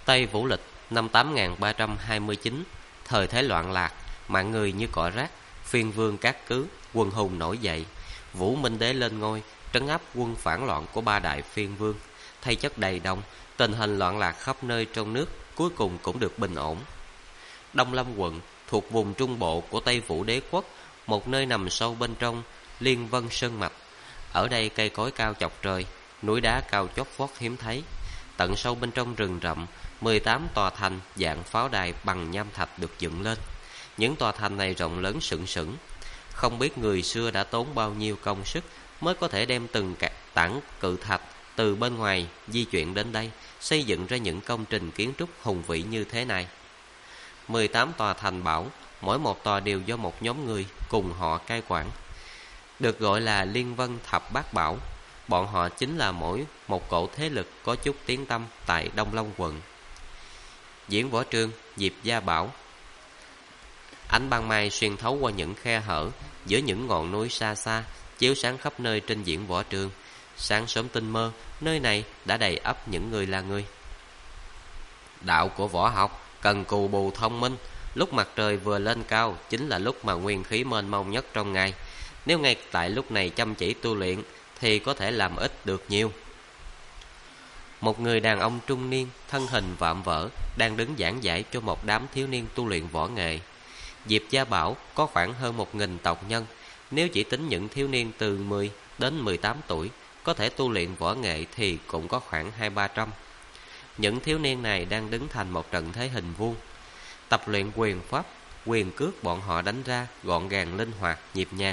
Tây Vũ Lịch năm 8329, thời thế loạn lạc, mạng người như cỏ rác, phiên vương cát cứ, quân hùng nổi dậy. Vũ Minh Đế lên ngôi, trấn áp quân phản loạn của ba đại phiên vương. Thay chất đầy đông, tình hình loạn lạc khắp nơi trong nước cuối cùng cũng được bình ổn. Đông Lâm quận thuộc vùng trung bộ của Tây Vũ Đế quốc, một nơi nằm sâu bên trong Liên Vân Sơn mạch. Ở đây cây cối cao chọc trời, núi đá cao chót vót hiếm thấy. Tận sâu bên trong rừng rậm, 18 tòa thành dạng pháo đài bằng nham thạch được dựng lên. Những tòa thành này rộng lớn sừng sững. Không biết người xưa đã tốn bao nhiêu công sức mới có thể đem từng tảng cự thạch từ bên ngoài di chuyển đến đây, xây dựng ra những công trình kiến trúc hùng vĩ như thế này. 18 tòa thành bảo, mỗi một tòa đều do một nhóm người cùng họ cai quản, được gọi là Liên Vân Thập Bát Bảo. Bọn họ chính là mỗi một cỗ thế lực có chút tiếng tăm tại Đông Long quận. Diễn võ trường Diệp Gia Bảo. Ánh ban mai xuyên thấu qua những khe hở giữa những ngọn núi xa xa, chiếu sáng khắp nơi trên diễn võ trường. Sáng sớm tinh mơ, nơi này đã đầy ắp những người là người. Đạo của võ học cần cù bù thông minh. Lúc mặt trời vừa lên cao chính là lúc mà nguyên khí mênh mông nhất trong ngày. Nếu ngay tại lúc này chăm chỉ tu luyện thì có thể làm ít được nhiều. Một người đàn ông trung niên, thân hình vạm vỡ, đang đứng giảng giải cho một đám thiếu niên tu luyện võ nghệ. Diệp Gia Bảo có khoảng hơn 1000 tộc nhân. Nếu chỉ tính những thiếu niên từ 10 đến 18 tuổi có thể tu luyện võ nghệ thì cũng có khoảng 200-300. Những thiếu niên này đang đứng thành một trận thế hình vuông, tập luyện quyền pháp. Quyền cước bọn họ đánh ra gọn gàng, linh hoạt, nhịp nhàng,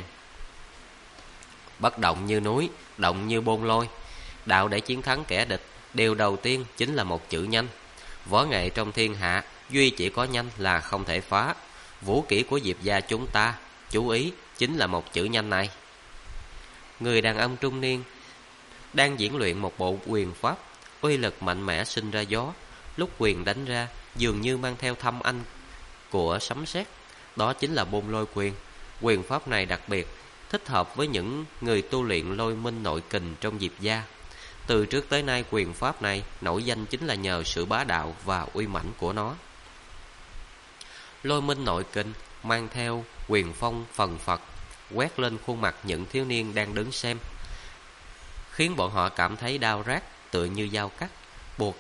bất động như núi, động như bôn lôi. Đạo để chiến thắng kẻ địch, điều đầu tiên chính là một chữ nhanh. Võ nghệ trong thiên hạ duy chỉ có nhanh là không thể phá. Vũ kỹ của Diệp gia chúng ta, chú ý, chính là một chữ nhanh này. Người đàn ông trung niên đang diễn luyện một bộ quyền pháp, uy lực mạnh mẽ sinh ra gió. Lúc quyền đánh ra dường như mang theo thâm anh của sấm sét. Đó chính là bôn lôi quyền. Quyền pháp này đặc biệt thích hợp với những người tu luyện lôi minh nội kình trong Diệp gia. Từ trước tới nay quyền pháp này nổi danh chính là nhờ sự bá đạo và uy mãnh của nó. Lôi minh nội kình mang theo quyền phong phần phật quét lên khuôn mặt những thiếu niên đang đứng xem, khiến bọn họ cảm thấy đau rát tựa như dao cắt, buộc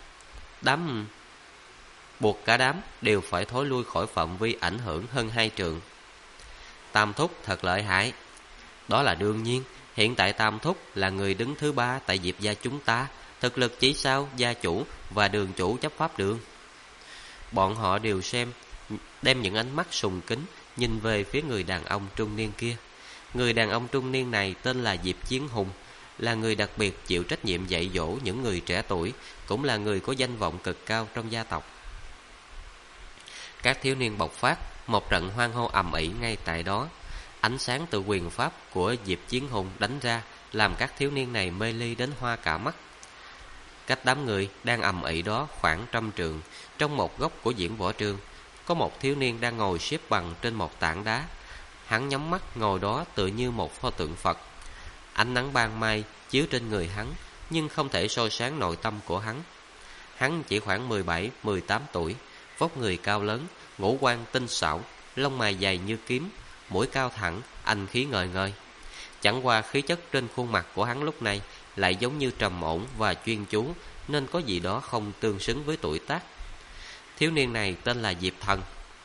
cả đám đều phải thối lui khỏi phạm vi ảnh hưởng hơn 2 trượng. Tam Thúc thật lợi hại. Đó là đương nhiên, hiện tại Tam Thúc là người đứng thứ 3 tại Diệp gia chúng ta, thực lực chỉ sau gia chủ và đường chủ chấp pháp đường. Bọn họ đều đem những ánh mắt sùng kính nhìn về phía người đàn ông trung niên kia. Người đàn ông trung niên này tên là Diệp Chiến Hùng, là người đặc biệt chịu trách nhiệm dạy dỗ những người trẻ tuổi, cũng là người có danh vọng cực cao trong gia tộc. Các thiếu niên bộc phát, một trận hoan hô ầm ĩ ngay tại đó. Ánh sáng từ quyền pháp của Diệp Chiến Hùng đánh ra làm các thiếu niên này mê ly đến hoa cả mắt. Cách đám người đang ầm ĩ đó khoảng 100 trượng, trong một góc của diễn võ trường, có một thiếu niên đang ngồi xếp bằng trên một tảng đá. Hắn nhắm mắt ngồi đó tựa như một pho tượng Phật. Ánh nắng ban mai chiếu trên người hắn, nhưng không thể soi sáng nội tâm của hắn. Hắn chỉ khoảng 17-18 tuổi, vóc người cao lớn, ngũ quan tinh xảo, lông mày dày như kiếm, mũi cao thẳng, anh khí ngời ngời. Chẳng qua khí chất trên khuôn mặt của hắn lúc này lại giống như trầm ổn và chuyên chú, nên có gì đó không tương xứng với tuổi tác. Thiếu niên này tên là Diệp Thần.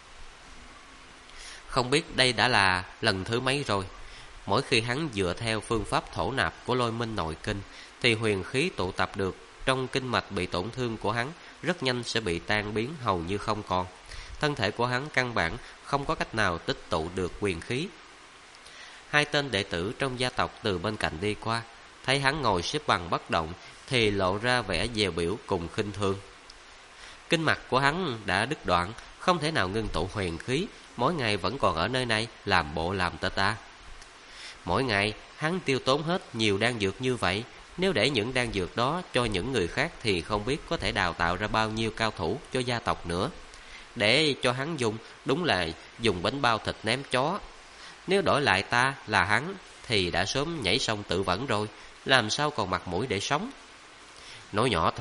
Không biết đây đã là lần thứ mấy rồi. Mỗi khi hắn dựa theo phương pháp thổ nạp của lôi minh nội kinh thì huyền khí tụ tập được trong kinh mạch bị tổn thương của hắn rất nhanh sẽ bị tan biến hầu như không còn. Thân thể của hắn căn bản không có cách nào tích tụ được huyền khí. 2 tên đệ tử trong gia tộc từ bên cạnh đi qua, thấy hắn ngồi xếp bằng bất động thì lộ ra vẻ dè bỉu cùng khinh thường. Kinh mạch của hắn đã đứt đoạn, không thể nào ngưng tụ huyền khí, mỗi ngày vẫn còn ở nơi này làm bộ làm tơ ta. Mỗi ngày hắn tiêu tốn hết nhiều đan dược như vậy, nếu để những đan dược đó cho những người khác thì không biết có thể đào tạo ra bao nhiêu cao thủ cho gia tộc nữa. Để cho hắn dùng, đúng là dùng bánh bao thịt ném chó. Nếu đổi lại ta là hắn thì đã sớm nhảy sông tự vẫn rồi, làm sao còn mặt mũi để sống. Nói nhỏ thôi,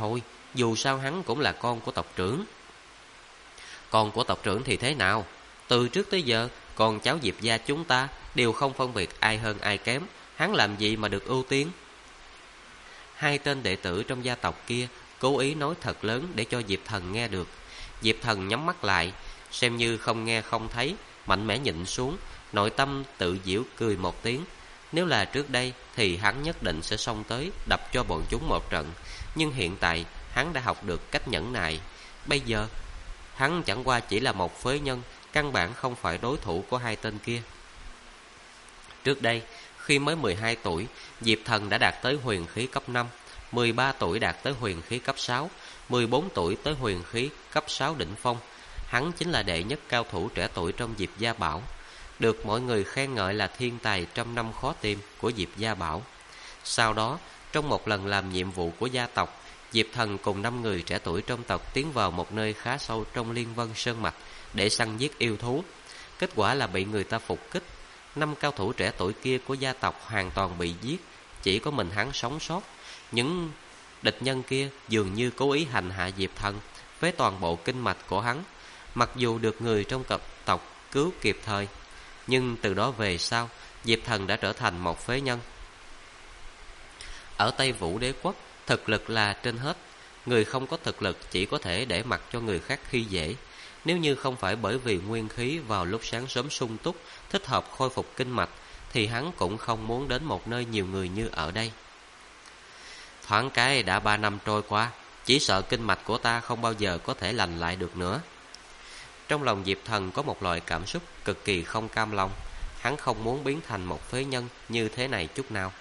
Dù sao hắn cũng là con của tộc trưởng. Con của tộc trưởng thì thế nào? Từ trước tới giờ, con cháu Diệp gia chúng ta đều không phân biệt ai hơn ai kém. Hắn làm gì mà được ưu tiên? Hai tên đệ tử trong gia tộc kia cố ý nói thật lớn để cho Diệp Thần nghe được. Diệp Thần nhắm mắt lại, xem như không nghe không thấy, mạnh mẽ nhịn xuống, nội tâm tự giễu cười một tiếng. Nếu là trước đây thì hắn nhất định sẽ xông tới đập cho bọn chúng một trận, nhưng hiện tại hắn đã học được cách nhẫn nại. Bây giờ hắn chẳng qua chỉ là một phế nhân, căn bản không phải đối thủ của hai tên kia. Trước đây, khi mới 12 tuổi, Diệp Thần đã đạt tới huyền khí cấp 5, 13 tuổi đạt tới huyền khí cấp 6, 14 tuổi tới huyền khí cấp 6 đỉnh phong. Hắn chính là đệ nhất cao thủ trẻ tuổi trong Diệp Gia Bảo, được mọi người khen ngợi là thiên tài trăm năm khó tìm của Diệp Gia Bảo. Sau đó, trong một lần làm nhiệm vụ của gia tộc, Diệp Thần cùng 5 người trẻ tuổi trong tộc tiến vào một nơi khá sâu trong Liên Vân Sơn Mạch để săn giết yêu thú. Kết quả là bị người ta phục kích. 5 cao thủ trẻ tuổi kia của gia tộc hoàn toàn bị giết, chỉ có mình hắn sống sót. Những địch nhân kia dường như cố ý hành hạ Diệp Thần, với toàn bộ kinh mạch của hắn. Mặc dù được người trong tộc cứu kịp thời, nhưng từ đó về sau, Diệp Thần đã trở thành một phế nhân. Ở Tây Vũ Đế Quốc, thực lực là trên hết. Người không có thực lực chỉ có thể để mặc cho người khác khi dễ. Nếu như không phải bởi vì nguyên khí vào lúc sáng sớm sung túc, thích hợp khôi phục kinh mạch, thì hắn cũng không muốn đến một nơi nhiều người như ở đây. Thoáng cái đã 3 năm trôi qua, chỉ sợ kinh mạch của ta không bao giờ có thể lành lại được nữa. Trong lòng Diệp Thần có một loại cảm xúc cực kỳ không cam lòng. Hắn không muốn biến thành một phế nhân như thế này chút nào.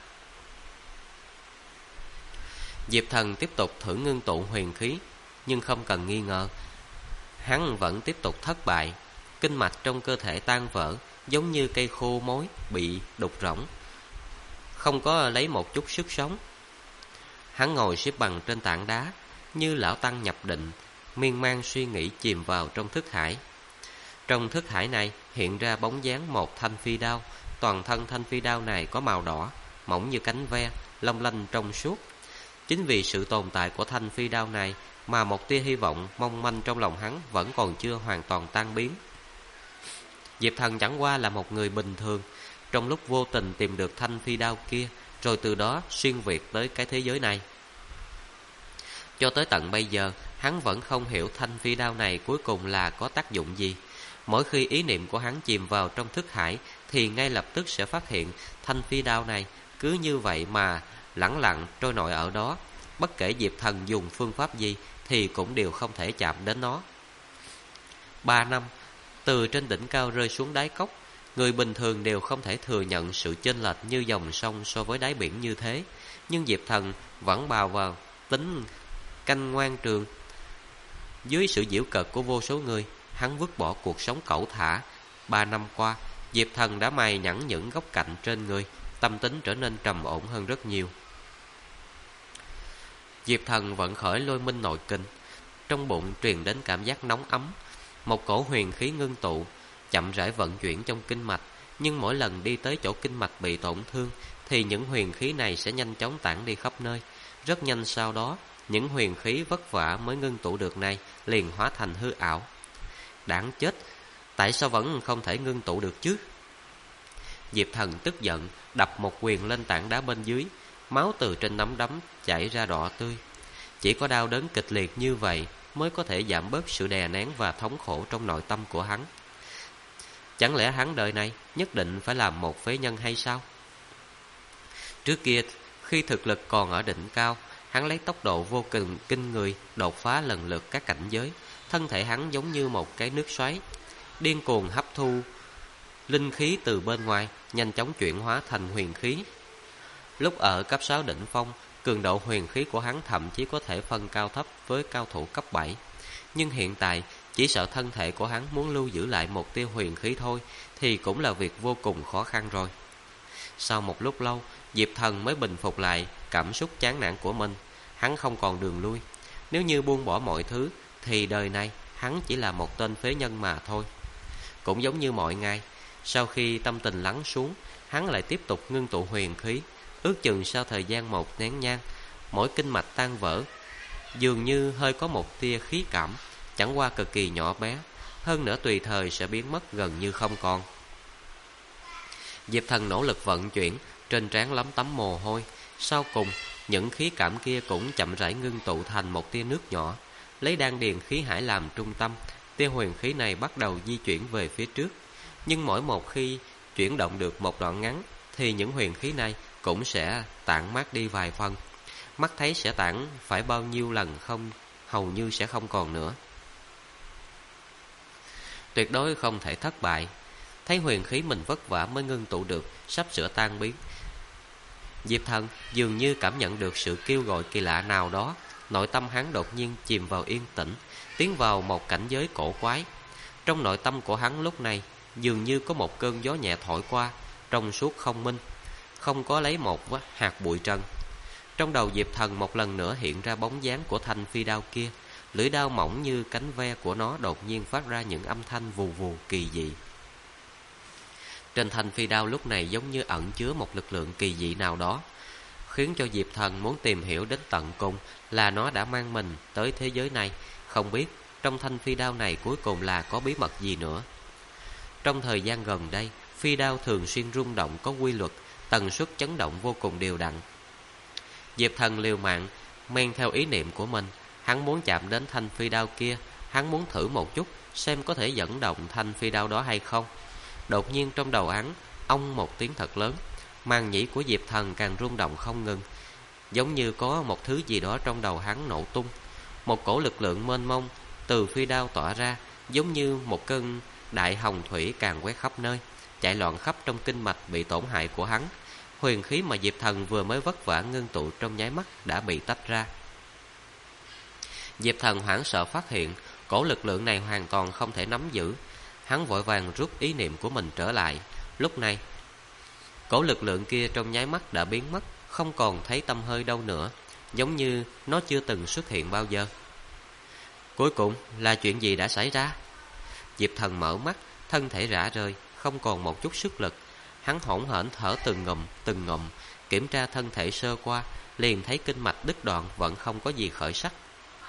Diệp Thần tiếp tục thử ngưng tụ huyền khí, nhưng không cần nghi ngờ, hắn vẫn tiếp tục thất bại. Kinh mạch trong cơ thể tan vỡ, giống như cây khô mối bị đục rỗng, không có lấy một chút sức sống. Hắn ngồi xếp bằng trên tảng đá, như lão tăng nhập định, miên man suy nghĩ chìm vào trong thức hải. Trong thức hải này hiện ra bóng dáng một thanh phi đao. Toàn thân thanh phi đao này có màu đỏ, mỏng như cánh ve, long lanh trong suốt. Chính vì sự tồn tại của thanh phi đao này mà một tia hy vọng mong manh trong lòng hắn vẫn còn chưa hoàn toàn tan biến. Diệp Thần chẳng qua là một người bình thường, trong lúc vô tình tìm được thanh phi đao kia, rồi từ đó xuyên việt tới cái thế giới này. Cho tới tận bây giờ, hắn vẫn không hiểu thanh phi đao này cuối cùng là có tác dụng gì. Mỗi khi ý niệm của hắn chìm vào trong thức hải, thì ngay lập tức sẽ phát hiện thanh phi đao này cứ như vậy mà lẳng lặng trôi nổi ở đó. Bất kể Diệp Thần dùng phương pháp gì thì cũng đều không thể chạm đến nó. 3 năm, từ trên đỉnh cao rơi xuống đáy cốc, người bình thường đều không thể thừa nhận sự chênh lệch như dòng sông so với đáy biển như thế. Nhưng Diệp Thần vẫn bào vào tính canh ngoan trường. Dưới sự giễu cợt của vô số người, hắn vứt bỏ cuộc sống cẩu thả. 3 năm qua, Diệp Thần đã mài nhẵn những góc cạnh trên người, tâm tính trở nên trầm ổn hơn rất nhiều. Diệp Thần vận khởi lôi minh nội kinh, trong bụng truyền đến cảm giác nóng ấm. Một cổ huyền khí ngưng tụ, chậm rãi vận chuyển trong kinh mạch. Nhưng mỗi lần đi tới chỗ kinh mạch bị tổn thương, thì những huyền khí này sẽ nhanh chóng tản đi khắp nơi. Rất nhanh sau đó, những huyền khí vất vả mới ngưng tụ được này liền hóa thành hư ảo. Đáng chết, tại sao vẫn không thể ngưng tụ được chứ? Diệp Thần tức giận, đập một quyền lên tảng đá bên dưới. Máu từ trên nắm đấm chảy ra đỏ tươi. Chỉ có đau đớn kịch liệt như vậy mới có thể giảm bớt sự đè nén và thống khổ trong nội tâm của hắn. Chẳng lẽ hắn đời này nhất định phải làm một phế nhân hay sao? Trước kia, khi thực lực còn ở đỉnh cao, hắn lấy tốc độ vô cùng kinh người đột phá lần lượt các cảnh giới. Thân thể hắn giống như một cái nước xoáy, điên cuồng hấp thu linh khí từ bên ngoài, nhanh chóng chuyển hóa thành huyền khí. Lúc ở cấp 6 đỉnh phong, cường độ huyền khí của hắn thậm chí có thể phân cao thấp với cao thủ cấp 7. Nhưng hiện tại, chỉ sợ thân thể của hắn muốn lưu giữ lại một tia huyền khí thôi thì cũng là việc vô cùng khó khăn rồi. Sau một lúc lâu, Diệp Thần mới bình phục lại cảm xúc chán nản của mình. Hắn không còn đường lui. Nếu như buông bỏ mọi thứ thì đời này hắn chỉ là một tên phế nhân mà thôi. Cũng giống như mọi ngày, sau khi tâm tình lắng xuống, hắn lại tiếp tục ngưng tụ huyền khí. Ước chừng sau thời gian một nén nhang, mỗi kinh mạch tan vỡ, dường như hơi có một tia khí cảm, chẳng qua cực kỳ nhỏ bé, hơn nữa tùy thời sẽ biến mất gần như không còn. Diệp Thần nỗ lực vận chuyển, trên trán lấm tấm mồ hôi. Sau cùng, những khí cảm kia cũng chậm rãi ngưng tụ thành một tia nước nhỏ. Lấy đan điền khí hải làm trung tâm, tia huyền khí này bắt đầu di chuyển về phía trước. Nhưng mỗi một khi chuyển động được một đoạn ngắn, thì những huyền khí này cũng sẽ tản mát đi vài phần. Mắt thấy sẽ tản phải bao nhiêu lần không, hầu như sẽ không còn nữa. Tuyệt đối không thể thất bại. Thấy huyền khí mình vất vả mới ngưng tụ được sắp sửa tan biến, Diệp Thần dường như cảm nhận được sự kêu gọi kỳ lạ nào đó. Nội tâm hắn đột nhiên chìm vào yên tĩnh, tiến vào một cảnh giới cổ quái. Trong nội tâm của hắn lúc này dường như có một cơn gió nhẹ thổi qua, trong suốt không minh, không có lấy một hạt bụi trần. Trong đầu Diệp Thần một lần nữa hiện ra bóng dáng của thanh phi đao kia. Lưỡi đao mỏng như cánh ve của nó đột nhiên phát ra những âm thanh vù vù kỳ dị. Trên thanh phi đao lúc này giống như ẩn chứa một lực lượng kỳ dị nào đó, khiến cho Diệp Thần muốn tìm hiểu đến tận cùng là nó đã mang mình tới thế giới này. Không biết trong thanh phi đao này cuối cùng là có bí mật gì nữa. Trong thời gian gần đây, phi đao thường xuyên rung động có quy luật, tần suất chấn động vô cùng đều đặn. Diệp Thần liều mạng men theo ý niệm của mình. Hắn muốn chạm đến thanh phi đao kia, hắn muốn thử một chút xem có thể dẫn động thanh phi đao đó hay không. Đột nhiên trong đầu hắn ông một tiếng thật lớn, màng nhĩ của Diệp Thần càng rung động không ngừng, giống như có một thứ gì đó trong đầu hắn nổ tung. Một cổ lực lượng mênh mông từ phi đao tỏa ra, giống như một cơn đại hồng thủy càng quét khắp nơi, chạy loạn khắp trong kinh mạch bị tổn hại của hắn. Huyền khí mà Diệp Thần vừa mới vất vả ngưng tụ trong nháy mắt đã bị tách ra. Diệp Thần hoảng sợ phát hiện cổ lực lượng này hoàn toàn không thể nắm giữ. Hắn vội vàng rút ý niệm của mình trở lại. Lúc này cổ lực lượng kia trong nháy mắt đã biến mất, không còn thấy tăm hơi đâu nữa, giống như nó chưa từng xuất hiện bao giờ. Cuối cùng là chuyện gì đã xảy ra? Diệp Thần mở mắt, thân thể rã rời, không còn một chút sức lực. Hắn hỗn hển thở từng ngụm, kiểm tra thân thể sơ qua, liền thấy kinh mạch đứt đoạn, vẫn không có gì khởi sắc.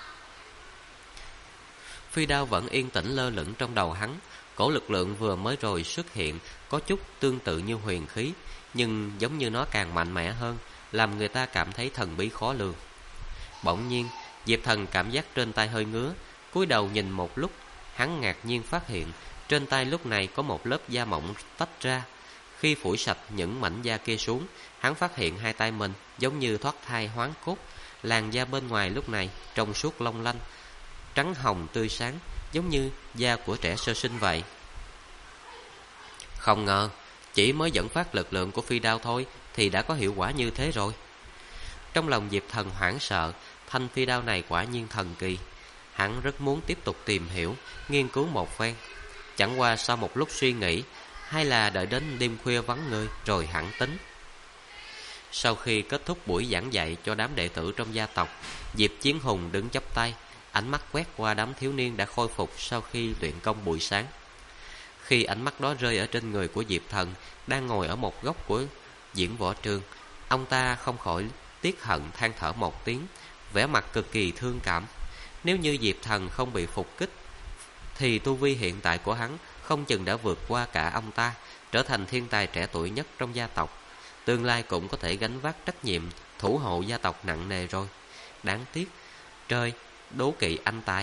Phi đao vẫn yên tĩnh lơ lửng trong đầu hắn. Cổ lực lượng vừa mới rồi xuất hiện có chút tương tự như huyền khí, nhưng giống như nó càng mạnh mẽ hơn, làm người ta cảm thấy thần bí khó lường. Bỗng nhiên Diệp Thần cảm giác trên tay hơi ngứa, cúi đầu nhìn một lúc, hắn ngạc nhiên phát hiện trên tay lúc này có một lớp da mỏng tách ra. Khi phủi sạch những mảnh da kia xuống, hắn phát hiện hai tay mình giống như thoát thai hoán cốt. Làn da bên ngoài lúc này trong suốt long lanh, trắng hồng tươi sáng, giống như da của trẻ sơ sinh vậy. Không ngờ chỉ mới dẫn phát lực lượng của phi đao thôi thì đã có hiệu quả như thế rồi. Trong lòng Diệp Thần hoảng sợ, thanh phi đao này quả nhiên thần kỳ. Hắn rất muốn tiếp tục tìm hiểu, nghiên cứu một phen. Chẳng qua sau một lúc suy nghĩ, hay là đợi đến đêm khuya vắng người rồi hẳn tính. Sau khi kết thúc buổi giảng dạy cho đám đệ tử trong gia tộc, Diệp Chiến Hùng đứng chắp tay, ánh mắt quét qua đám thiếu niên đã khôi phục sau khi luyện công buổi sáng. Khi ánh mắt đó rơi ở trên người của Diệp Thần đang ngồi ở một góc của diễn võ trường, ông ta không khỏi tiếc hận than thở một tiếng, vẻ mặt cực kỳ thương cảm. Nếu như Diệp Thần không bị phục kích thì tu vi hiện tại của hắn không chừng đã vượt qua cả ông ta, trở thành thiên tài trẻ tuổi nhất trong gia tộc. Tương lai cũng có thể gánh vác trách nhiệm thủ hộ gia tộc nặng nề rồi. Đáng tiếc, trời đố kỵ anh tài.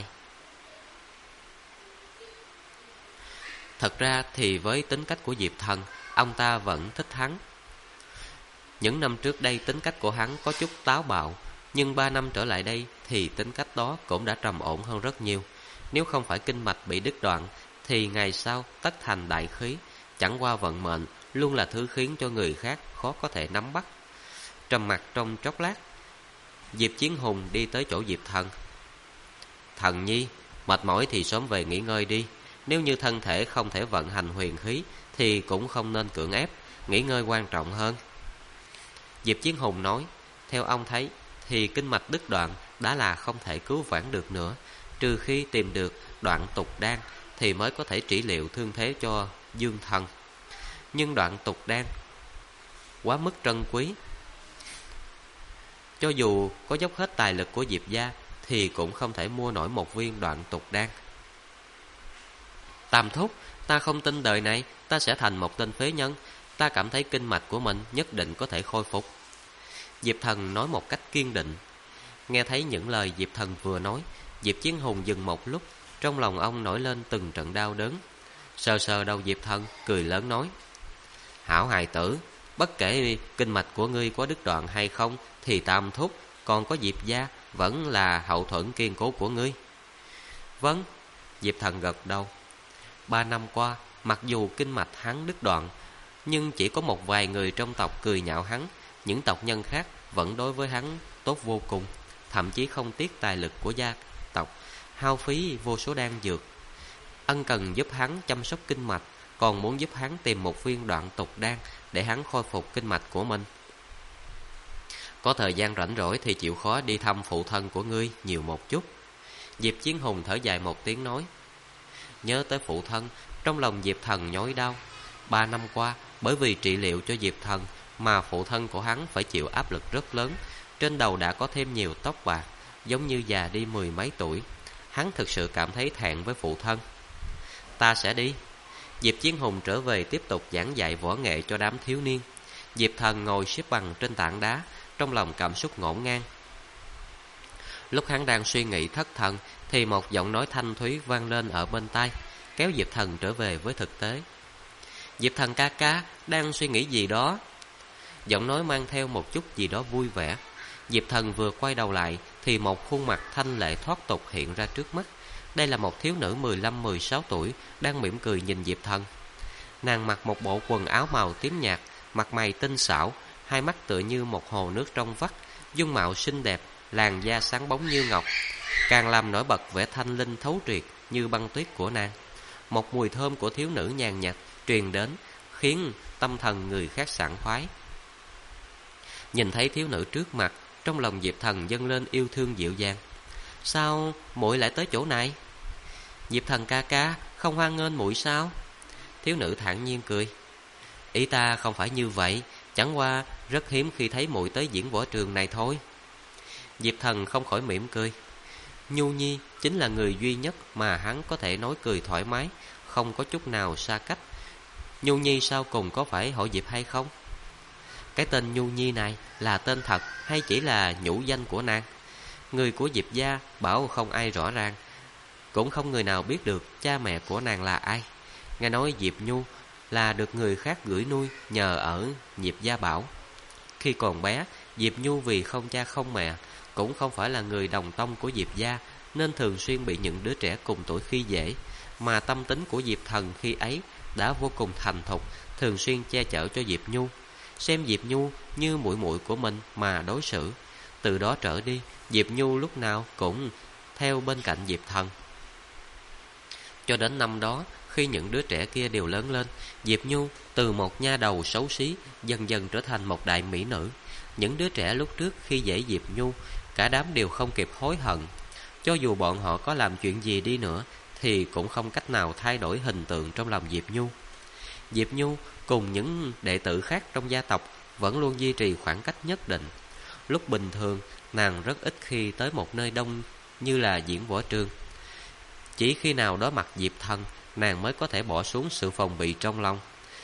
Thật ra thì với tính cách của Diệp Thần, ông ta vẫn thích hắn. Những năm trước đây tính cách của hắn có chút táo bạo, nhưng 3 năm trở lại đây thì tính cách đó cũng đã trầm ổn hơn rất nhiều. Nếu không phải kinh mạch bị đứt đoạn thì ngày sau tất thành đại khí. Chẳng qua vận mệnh luôn là thứ khiến cho người khác khó có thể nắm bắt. Trầm mặc trong chốc lát, Diệp Chiến Hùng đi tới chỗ Diệp Thần. Thần nhi, mệt mỏi thì sớm về nghỉ ngơi đi. Nếu như thân thể không thể vận hành huyền khí thì cũng không nên cưỡng ép, nghỉ ngơi quan trọng hơn. Diệp Chiến Hùng nói, theo ông thấy thì kinh mạch đứt đoạn đã là không thể cứu vãn được nữa, trừ khi tìm được đoạn tục đan thì mới có thể trị liệu thương thế cho Dương Thần. Nhưng đoạn tục đan quá mức trân quý, cho dù có dốc hết tài lực của Diệp gia thì cũng không thể mua nổi một viên Đoạn Tục Đan. Tam thúc, ta không tin đời này ta sẽ thành một tên phế nhân. Ta cảm thấy kinh mạch của mình nhất định có thể khôi phục. Diệp Thần nói một cách kiên định. Nghe thấy những lời Diệp Thần vừa nói, Diệp Chiến Hùng dừng một lúc. Trong lòng ông nổi lên từng trận đau đớn. Sờ sờ đầu Diệp Thần, cười lớn nói: Hảo hài tử, bất kể kinh mạch của ngươi có đứt đoạn hay không, thì Tam thúc còn có Diệp gia vẫn là hậu thuẫn kiên cố của ngươi. Vâng, Diệp Thần gật đầu. 3 năm qua, mặc dù kinh mạch hắn đứt đoạn, nhưng chỉ có một vài người trong tộc cười nhạo hắn. Những tộc nhân khác vẫn đối với hắn tốt vô cùng, thậm chí không tiếc tài lực của gia tộc, hao phí vô số đan dược, ân cần giúp hắn chăm sóc kinh mạch, còn muốn giúp hắn tìm một viên Đoạn Tục Đan để hắn khôi phục kinh mạch của mình. Có thời gian rảnh rỗi thì chịu khó đi thăm phụ thân của ngươi nhiều một chút. Diệp Chiến Hùng thở dài một tiếng nói. Nhớ tới phụ thân, trong lòng Diệp Thần nhói đau. 3 năm qua, bởi vì trị liệu cho Diệp Thần mà phụ thân của hắn phải chịu áp lực rất lớn. Trên đầu đã có thêm nhiều tóc bạc, giống như già đi 10 mấy tuổi. Hắn thực sự cảm thấy thẹn với phụ thân. Ta sẽ đi. Diệp Chiến Hùng trở về tiếp tục giảng dạy võ nghệ cho đám thiếu niên. Diệp Thần ngồi xếp bằng trên tảng đá, trong lòng cảm xúc ngổn ngang. Lúc hắn đang suy nghĩ thất thần, thì một giọng nói thanh thúy vang lên ở bên tai, kéo Diệp Thần trở về với thực tế. Diệp Thần ca ca, đang suy nghĩ gì đó? Giọng nói mang theo một chút gì đó vui vẻ. Diệp Thần vừa quay đầu lại, thì một khuôn mặt thanh lệ thoát tục hiện ra trước mắt. Đây là một thiếu nữ 15-16 tuổi, đang mỉm cười nhìn Diệp Thần. Nàng mặc một bộ quần áo màu tím nhạt, mặt mày tinh xảo, hai mắt tựa như một hồ nước trong vắt, dung mạo xinh đẹp, làn da sáng bóng như ngọc, càng làm nổi bật vẻ thanh linh thấu triệt như băng tuyết của nàng. Một mùi thơm của thiếu nữ nhàn nhạt truyền đến, khiến tâm thần người khác sảng khoái. Nhìn thấy thiếu nữ trước mặt, trong lòng Diệp Thần dâng lên yêu thương dịu dàng. Sao muội lại tới chỗ này? Diệp Thần ca ca, không hoan nghênh muội sao? Thiếu nữ thản nhiên cười. Ý ta không phải như vậy, chẳng qua rất hiếm khi thấy muội tới diễn võ trường này thôi. Diệp Thần không khỏi mỉm cười. Nhu Nhi chính là người duy nhất mà hắn có thể nói cười thoải mái, không có chút nào xa cách. Nhu Nhi sau cùng có phải họ Diệp hay không? Cái tên Nhu Nhi này là tên thật hay chỉ là nhũ danh của nàng? Người của Diệp gia bảo không ai rõ ràng, cũng không người nào biết được cha mẹ của nàng là ai. Nghe nói Diệp Nhu là được người khác gửi nuôi nhờ ở Diệp gia bảo. Khi còn bé, Diệp Nhu vì không cha không mẹ, cũng không phải là người đồng tông của Diệp gia, nên thường xuyên bị những đứa trẻ cùng tuổi khi dễ. Mà tâm tính của Diệp Thần khi ấy đã vô cùng thành thục, thường xuyên che chở cho Diệp Nhu, xem Diệp Nhu như muội muội của mình mà đối xử. Từ đó trở đi, Diệp Nhu lúc nào cũng theo bên cạnh Diệp Thần. Cho đến năm đó, khi những đứa trẻ kia đều lớn lên, Diệp Nhu từ một nha đầu xấu xí dần dần trở thành một đại mỹ nữ. Những đứa trẻ lúc trước khi dễ Diệp Nhu, cả đám đều không kịp hối hận. Cho dù bọn họ có làm chuyện gì đi nữa, thì cũng không cách nào thay đổi hình tượng trong lòng Diệp Nhu. Diệp Nhu cùng những đệ tử khác trong gia tộc vẫn luôn duy trì khoảng cách nhất định. Lúc bình thường, nàng rất ít khi tới một nơi đông như là diễn võ trường. Chỉ khi nào đối mặt Diệp Thần, nàng mới có thể bỏ xuống sự phòng bị trong lòng.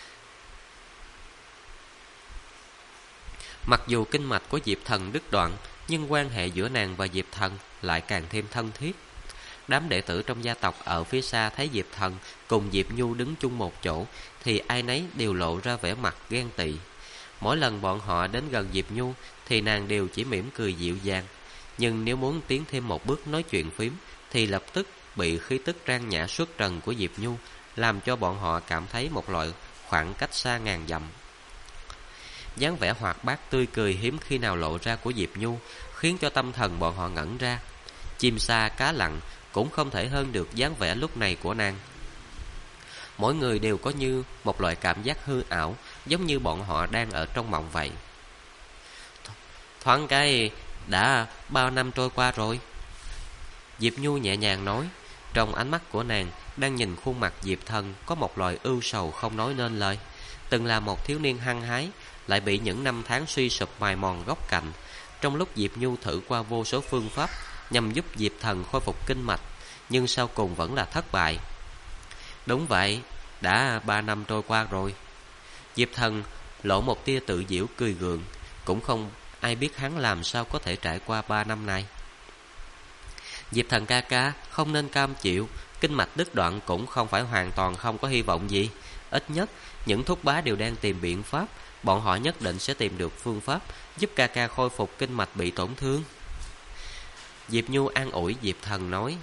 Mặc dù kinh mạch của Diệp Thần đứt đoạn, nhưng quan hệ giữa nàng và Diệp Thần lại càng thêm thân thiết. Đám đệ tử trong gia tộc ở phía xa thấy Diệp Thần cùng Diệp Nhu đứng chung một chỗ, thì ai nấy đều lộ ra vẻ mặt ghen tị. Mỗi lần bọn họ đến gần Diệp Nhu, thì nàng đều chỉ mỉm cười dịu dàng. Nhưng nếu muốn tiến thêm một bước nói chuyện phím, thì lập tức bị khí tức trang nhã xuất trần của Diệp Nhu làm cho bọn họ cảm thấy một loại khoảng cách xa ngàn dặm. Dáng vẻ hoạt bát tươi cười hiếm khi nào lộ ra của Diệp Nhu khiến cho tâm thần bọn họ ngẩn ra. Chim sa cá lặn cũng không thể hơn được dáng vẻ lúc này của nàng. Mỗi người đều có như một loại cảm giác hư ảo, giống như bọn họ đang ở trong mộng vậy. Thoáng cái đã bao năm trôi qua rồi. Diệp Nhu nhẹ nhàng nói. Trong ánh mắt của nàng đang nhìn khuôn mặt Diệp Thần có một loại ưu sầu không nói nên lời. Từng là một thiếu niên hăng hái, lại bị những năm tháng suy sụp mài mòn góc cạnh. Trong lúc Diệp Nhu thử qua vô số phương pháp, nhằm giúp Diệp Thần khôi phục kinh mạch, nhưng sau cùng vẫn là thất bại. Đúng vậy, đã 3 năm trôi qua rồi. Diệp Thần lộ một tia tự giễu cười gượng, cũng không ai biết hắn làm sao có thể trải qua 3 năm này. Diệp Thần ca ca, không nên cam chịu, kinh mạch đứt đoạn cũng không phải hoàn toàn không có hy vọng gì. Ít nhất, những thúc bá đều đang tìm biện pháp, bọn họ nhất định sẽ tìm được phương pháp giúp ca ca khôi phục kinh mạch bị tổn thương. Diệp Nhu an ủi Diệp Thần nói,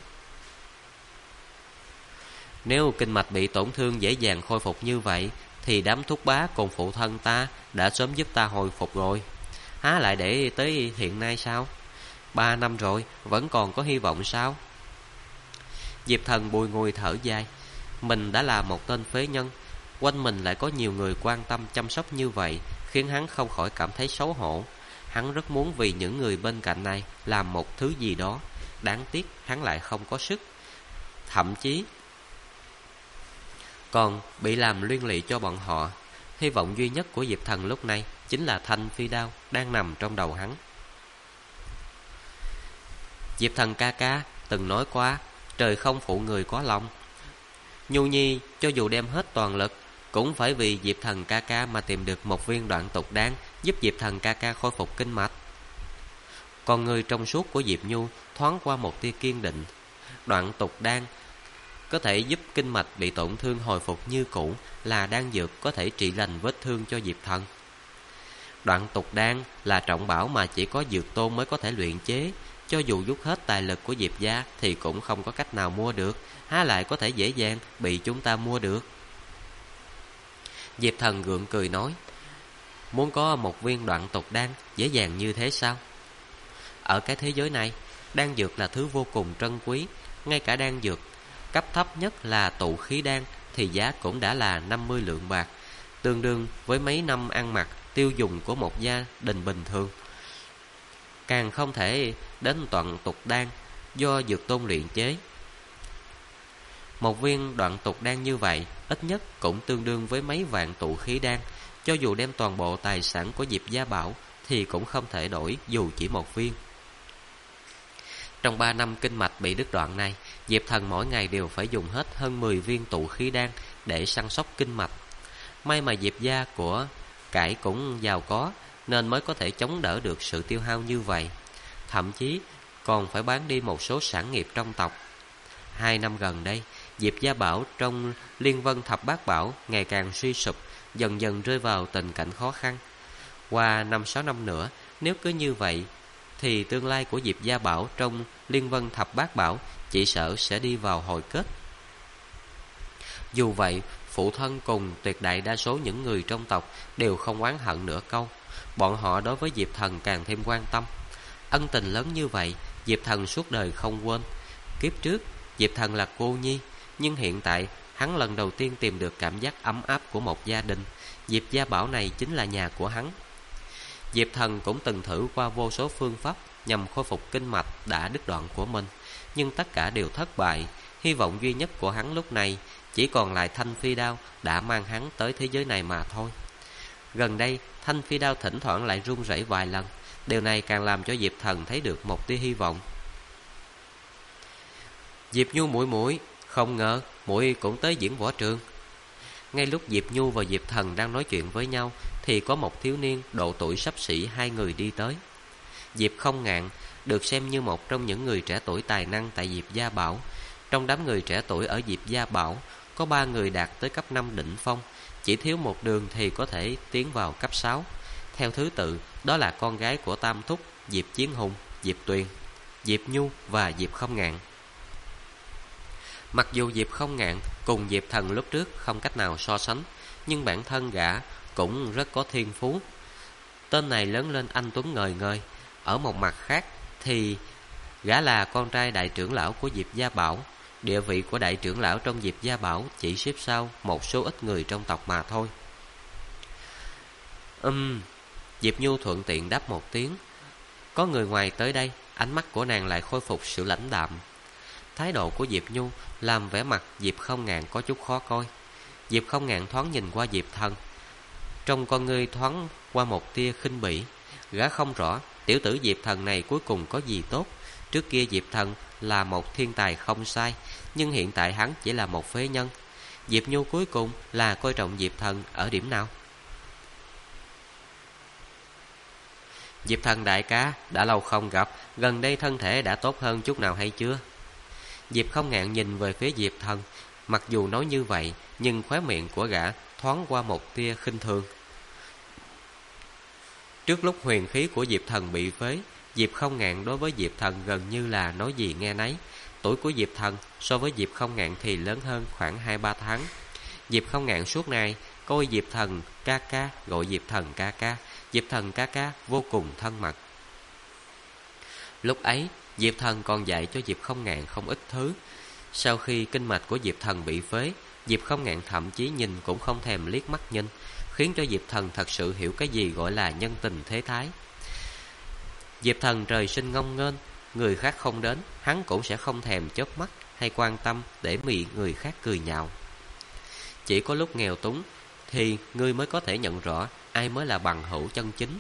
nếu kinh mạch bị tổn thương dễ dàng khôi phục như vậy, thì đám thúc bá cùng phụ thân ta đã sớm giúp ta hồi phục rồi. Há lại để tới hiện nay sao? 3 năm rồi, vẫn còn có hy vọng sao? Diệp Thần bùi ngùi thở dài. Mình đã là một tên phế nhân, quanh mình lại có nhiều người quan tâm chăm sóc như vậy, khiến hắn không khỏi cảm thấy xấu hổ. Hắn rất muốn vì những người bên cạnh này làm một thứ gì đó, đáng tiếc hắn lại không có sức. Thậm chí còn bị làm liên lụy cho bọn họ. Hy vọng duy nhất của Diệp Thần lúc này chính là thanh phi đao đang nằm trong đầu hắn. Diệp Thần ca ca từng nói qua, trời không phụ người có lòng. Nhu Nhi cho dù đem hết toàn lực, cũng phải vì Diệp Thần ca ca mà tìm được một viên đoạn tục đan giúp Diệp Thần ca ca khôi phục kinh mạch. Con người trong suốt của Diệp Nhu thoáng qua một tia kiên định. Đoạn tục đan có thể giúp kinh mạch bị tổn thương hồi phục như cũ, là đan dược có thể trị lành vết thương cho Diệp Thần. Đoạn tục đan là trọng bảo mà chỉ có dược tôn mới có thể luyện chế, cho dù rút hết tài lực của Diệp gia thì cũng không có cách nào mua được, há lại có thể dễ dàng bị chúng ta mua được. Diệp Thần gượng cười nói, muốn có một viên đoạn tục đan dễ dàng như thế sao? Ở cái thế giới này, đan dược là thứ vô cùng trân quý, ngay cả đan dược cấp thấp nhất là tụ khí đan thì giá cũng đã là 50 lượng bạc, tương đương với mấy năm ăn mặc tiêu dùng của một gia đình bình thường. Càng không thể đến đoạn tục đan do dược tôn luyện chế. Một viên đoạn tục đan như vậy ít nhất cũng tương đương với mấy vạn tụ khí đan. Cho dù đem toàn bộ tài sản của Diệp gia bảo thì cũng không thể đổi dù chỉ một viên. Trong 3 năm kinh mạch bị đứt đoạn này, Diệp Thần mỗi ngày đều phải dùng hết hơn 10 viên tụ khí đan để săn sóc kinh mạch. May mà Diệp gia của cải cũng giàu có, nên mới có thể chống đỡ được sự tiêu hao như vậy. Thậm chí còn phải bán đi một số sản nghiệp trong tộc. 2 năm gần đây, Diệp gia bảo trong Liên Vân Thập Bát Bảo ngày càng suy sụp, dần dần rơi vào tình cảnh khó khăn. Qua 5-6 năm nữa, nếu cứ như vậy thì tương lai của Diệp gia bảo trong Liên Vân Thập Bát Bảo chỉ sợ sẽ đi vào hồi kết. Dù vậy, phụ thân cùng tuyệt đại đa số những người trong tộc đều không oán hận nửa câu. Bọn họ đối với Diệp Thần càng thêm quan tâm. Ân tình lớn như vậy, Diệp Thần suốt đời không quên. Kiếp trước, Diệp Thần là cô nhi, nhưng hiện tại hắn lần đầu tiên tìm được cảm giác ấm áp của một gia đình. Diệp gia bảo này chính là nhà của hắn. Diệp Thần cũng từng thử qua vô số phương pháp nhằm khôi phục kinh mạch đã đứt đoạn của mình, nhưng tất cả đều thất bại. Hy vọng duy nhất của hắn lúc này chỉ còn lại thanh phi đao đã mang hắn tới thế giới này mà thôi. Gần đây, thanh phi đao thỉnh thoảng lại run rẩy vài lần. Điều này càng làm cho Diệp Thần thấy được một tia hy vọng. Diệp Nhu muội muội, không ngờ muội cũng tới diễn võ trường. Ngay lúc Diệp Nhu và Diệp Thần đang nói chuyện với nhau thì có một thiếu niên độ tuổi xấp xỉ hai người đi tới. Diệp Không Ngạn được xem như một trong những người trẻ tuổi tài năng tại Diệp gia bảo. Trong đám người trẻ tuổi ở Diệp gia bảo có 3 người đạt tới cấp 5 đỉnh phong, chỉ thiếu một đường thì có thể tiến vào cấp 6. Theo thứ tự, đó là con gái của Tam Thúc, Diệp Chiến Hùng, Diệp Tuyền, Diệp Nhu và Diệp Không Ngạn. Mặc dù Diệp Không Ngạn cùng Diệp Thần lúc trước không cách nào so sánh, nhưng bản thân gã cũng rất có thiên phú. Tên này lớn lên anh tuấn ngời ngời. Ở một mặt khác thì gã là con trai đại trưởng lão của Diệp gia bảo. Địa vị của đại trưởng lão trong Diệp gia bảo chỉ xếp sau một số ít người trong tộc mà thôi. Diệp Nhu thuận tiện đáp một tiếng. Có người ngoài tới đây, ánh mắt của nàng lại khôi phục sự lãnh đạm. Thái độ của Diệp Nhu làm vẻ mặt Diệp Không Ngạn có chút khó coi. Diệp Không Ngạn thoáng nhìn qua Diệp Thần, trong con ngươi thoáng qua một tia khinh bỉ. Gã không rõ tiểu tử Diệp Thần này cuối cùng có gì tốt, Trước kia Diệp Thần là một thiên tài không sai, nhưng hiện tại hắn chỉ là một phế nhân. Diệp Nhu cuối cùng là coi trọng Diệp Thần ở điểm nào? Diệp Thần đại ca, đã lâu không gặp, gần đây thân thể đã tốt hơn chút nào hay chưa? Diệp Không Ngạn nhìn về phía Diệp Thần, mặc dù nói như vậy, nhưng khóe miệng của gã thoáng qua một tia khinh thường. Trước lúc huyền khí của Diệp Thần bị phế, Diệp Không Ngạn đối với Diệp Thần gần như là nói gì nghe nấy. Tuổi của Diệp Thần so với Diệp Không Ngạn thì lớn hơn khoảng 2-3 tháng. Diệp Không Ngạn suốt ngày coi Diệp Thần ca ca, gọi Diệp Thần ca ca, Diệp Thần ca ca vô cùng thân mật. Lúc ấy, Diệp Thần còn dạy cho Diệp Không Ngạn không ít thứ. Sau khi kinh mạch của Diệp Thần bị phế, Diệp Không Ngạn thậm chí nhìn cũng không thèm liếc mắt nhìn, khiến cho Diệp Thần thật sự hiểu cái gì gọi là nhân tình thế thái. Diệp Thần trời sinh ngông nghênh, người khác không đến, hắn cũng sẽ không thèm chớp mắt hay quan tâm để bị người khác cười nhạo. Chỉ có lúc nghèo túng thì ngươi mới có thể nhận rõ ai mới là bằng hữu chân chính.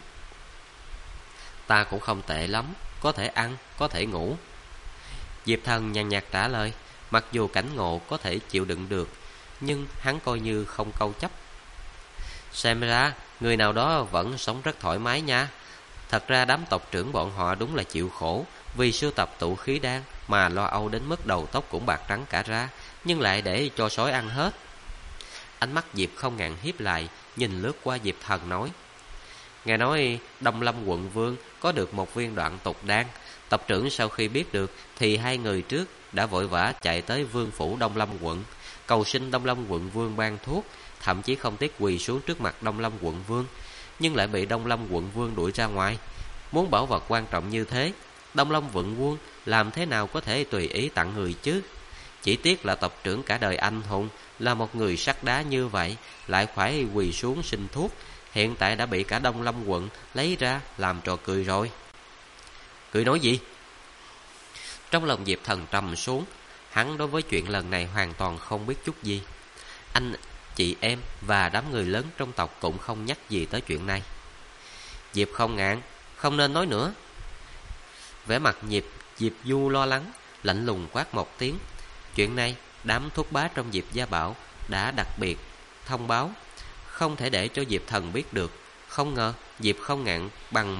Ta cũng không tệ lắm, có thể ăn, có thể ngủ. Diệp Thần nhàn nhạt trả lời, mặc dù cảnh ngộ có thể chịu đựng được, nhưng hắn coi như không câu chấp. Xem ra, người nào đó vẫn sống rất thoải mái nha. Thật ra đám tộc trưởng bọn họ đúng là chịu khổ, vì sưu tập tụ khí đan mà lo âu đến mức đầu tóc cũng bạc trắng cả ra, nhưng lại để cho sói ăn hết. Ánh mắt Diệp Không Ngạn hiếp lại, nhìn lướt qua Diệp Thần nói, nghe nói Đông Lâm quận vương có được một viên đoạn tục đan. Tộc trưởng sau khi biết được thì hai người trước đã vội vã chạy tới vương phủ Đông Lâm quận, cầu xin Đông Lâm quận vương ban thuốc, thậm chí không tiếc quỳ xuống trước mặt Đông Lâm quận vương, nhưng lại bị Đông Lâm quận vương đuổi ra ngoài. Muốn bảo vật quan trọng như thế, Đông Lâm quận vương làm thế nào có thể tùy ý tặng người chứ? Chỉ tiếc là tộc trưởng cả đời anh hùng, là một người sắt đá như vậy, lại phải quỳ xuống xin thuốc, hiện tại đã bị cả Đông Lâm quận lấy ra làm trò cười rồi. Cười nói gì? Trong lòng Diệp Thần trầm xuống, hắn đối với chuyện lần này hoàn toàn không biết chút gì. Anh, chị em và đám người lớn trong tộc cũng không nhắc gì tới chuyện này. Diệp Không Ngạn, không nên nói nữa. Vẻ mặt Diệp Du lo lắng, lạnh lùng quát một tiếng. Chuyện này, đám thuốc bá trong Diệp Gia Bảo đã đặc biệt thông báo, không thể để cho Diệp Thần biết được. Không ngờ Diệp Không Ngạn bằng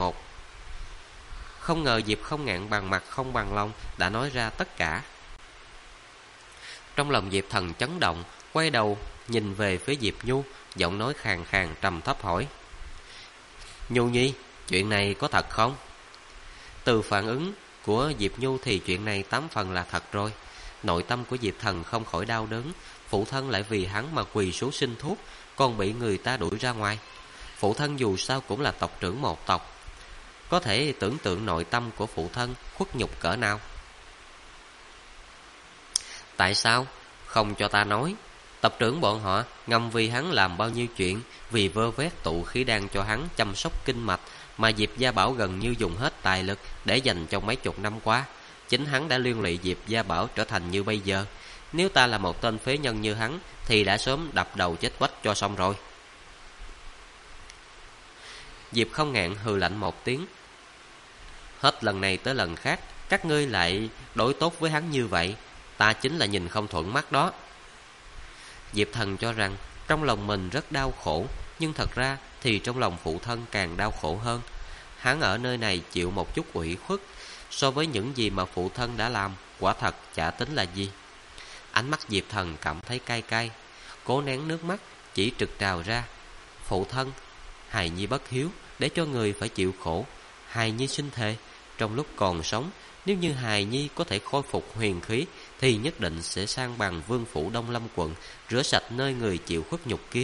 mặt không bằng lòng đã nói ra tất cả. Trong lòng Diệp Thần chấn động, quay đầu nhìn về phía Diệp Nhu, giọng nói khàn khàn trầm thấp hỏi, Nhu Nhi, chuyện này có thật không? Từ phản ứng của Diệp Nhu thì chuyện này 8 phần là thật rồi. Nội tâm của Diệp Thần không khỏi đau đớn. Phụ thân lại vì hắn mà quỳ xuống xin thuốc, còn bị người ta đuổi ra ngoài. Phụ thân dù sao cũng là tộc trưởng một tộc, có thể tưởng tượng nội tâm của phụ thân khuất nhục cỡ nào. Tại sao không cho ta nói? Tộc trưởng bọn họ ngầm vì hắn làm bao nhiêu chuyện, vì vơ vét tụ khí đan cho hắn chăm sóc kinh mạch, mà Diệp Gia Bảo gần như dùng hết tài lực để dành trong mấy chục năm qua. Chính hắn đã liên lụy Diệp Gia Bảo trở thành như bây giờ. Nếu ta là một tên phế nhân như hắn thì đã sớm đập đầu chết quách cho xong rồi. Diệp Không Ngạn hừ lạnh một tiếng. Hết lần này tới lần khác, các ngươi lại đối tốt với hắn như vậy, ta chính là nhìn không thuận mắt đó. Diệp Thần cho rằng trong lòng mình rất đau khổ, nhưng thật ra thì trong lòng phụ thân càng đau khổ hơn. Hắn ở nơi này chịu một chút ủy khuất, so với những gì mà phụ thân đã làm, quả thật chả tính là gì. Ánh mắt Diệp Thần cảm thấy cay cay, cố nén nước mắt chỉ trực trào ra. Phụ thân, hài nhi bất hiếu, để cho người phải chịu khổ. Hài nhi xin thề, trong lúc còn sống, nếu như hài nhi có thể khôi phục huyền khí thì nhất định sẽ sang bằng vương phủ Đông Lâm quận, rửa sạch nơi người chịu khuất nhục kia.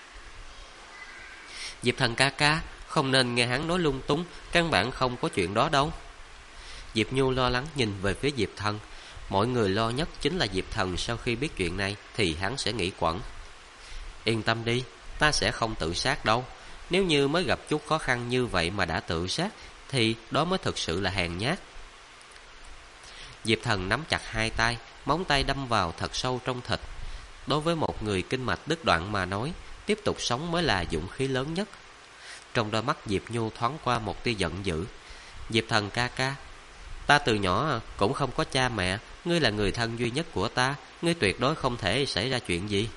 Diệp Thần ca ca, không nên nghe hắn nói lung tung, căn bản không có chuyện đó đâu. Diệp Nhu lo lắng nhìn về phía Diệp Thần. Mọi người lo nhất chính là Diệp Thần sau khi biết chuyện này thì hắn sẽ nghĩ quẩn. Yên tâm đi, ta sẽ không tự sát đâu. Nếu như mới gặp chút khó khăn như vậy mà đã tự sát thì đó mới thực sự là hèn nhát. Diệp Thần nắm chặt hai tay, móng tay đâm vào thật sâu trong thịt. Đối với một người kinh mạch đứt đoạn mà nói, tiếp tục sống mới là dũng khí lớn nhất. Trong đôi mắt Diệp Nhu thoáng qua một tia giận dữ. Diệp Thần ca ca, Ta từ nhỏ cũng không có cha mẹ, ngươi là người thân duy nhất của ta, ngươi tuyệt đối không thể xảy ra chuyện gì.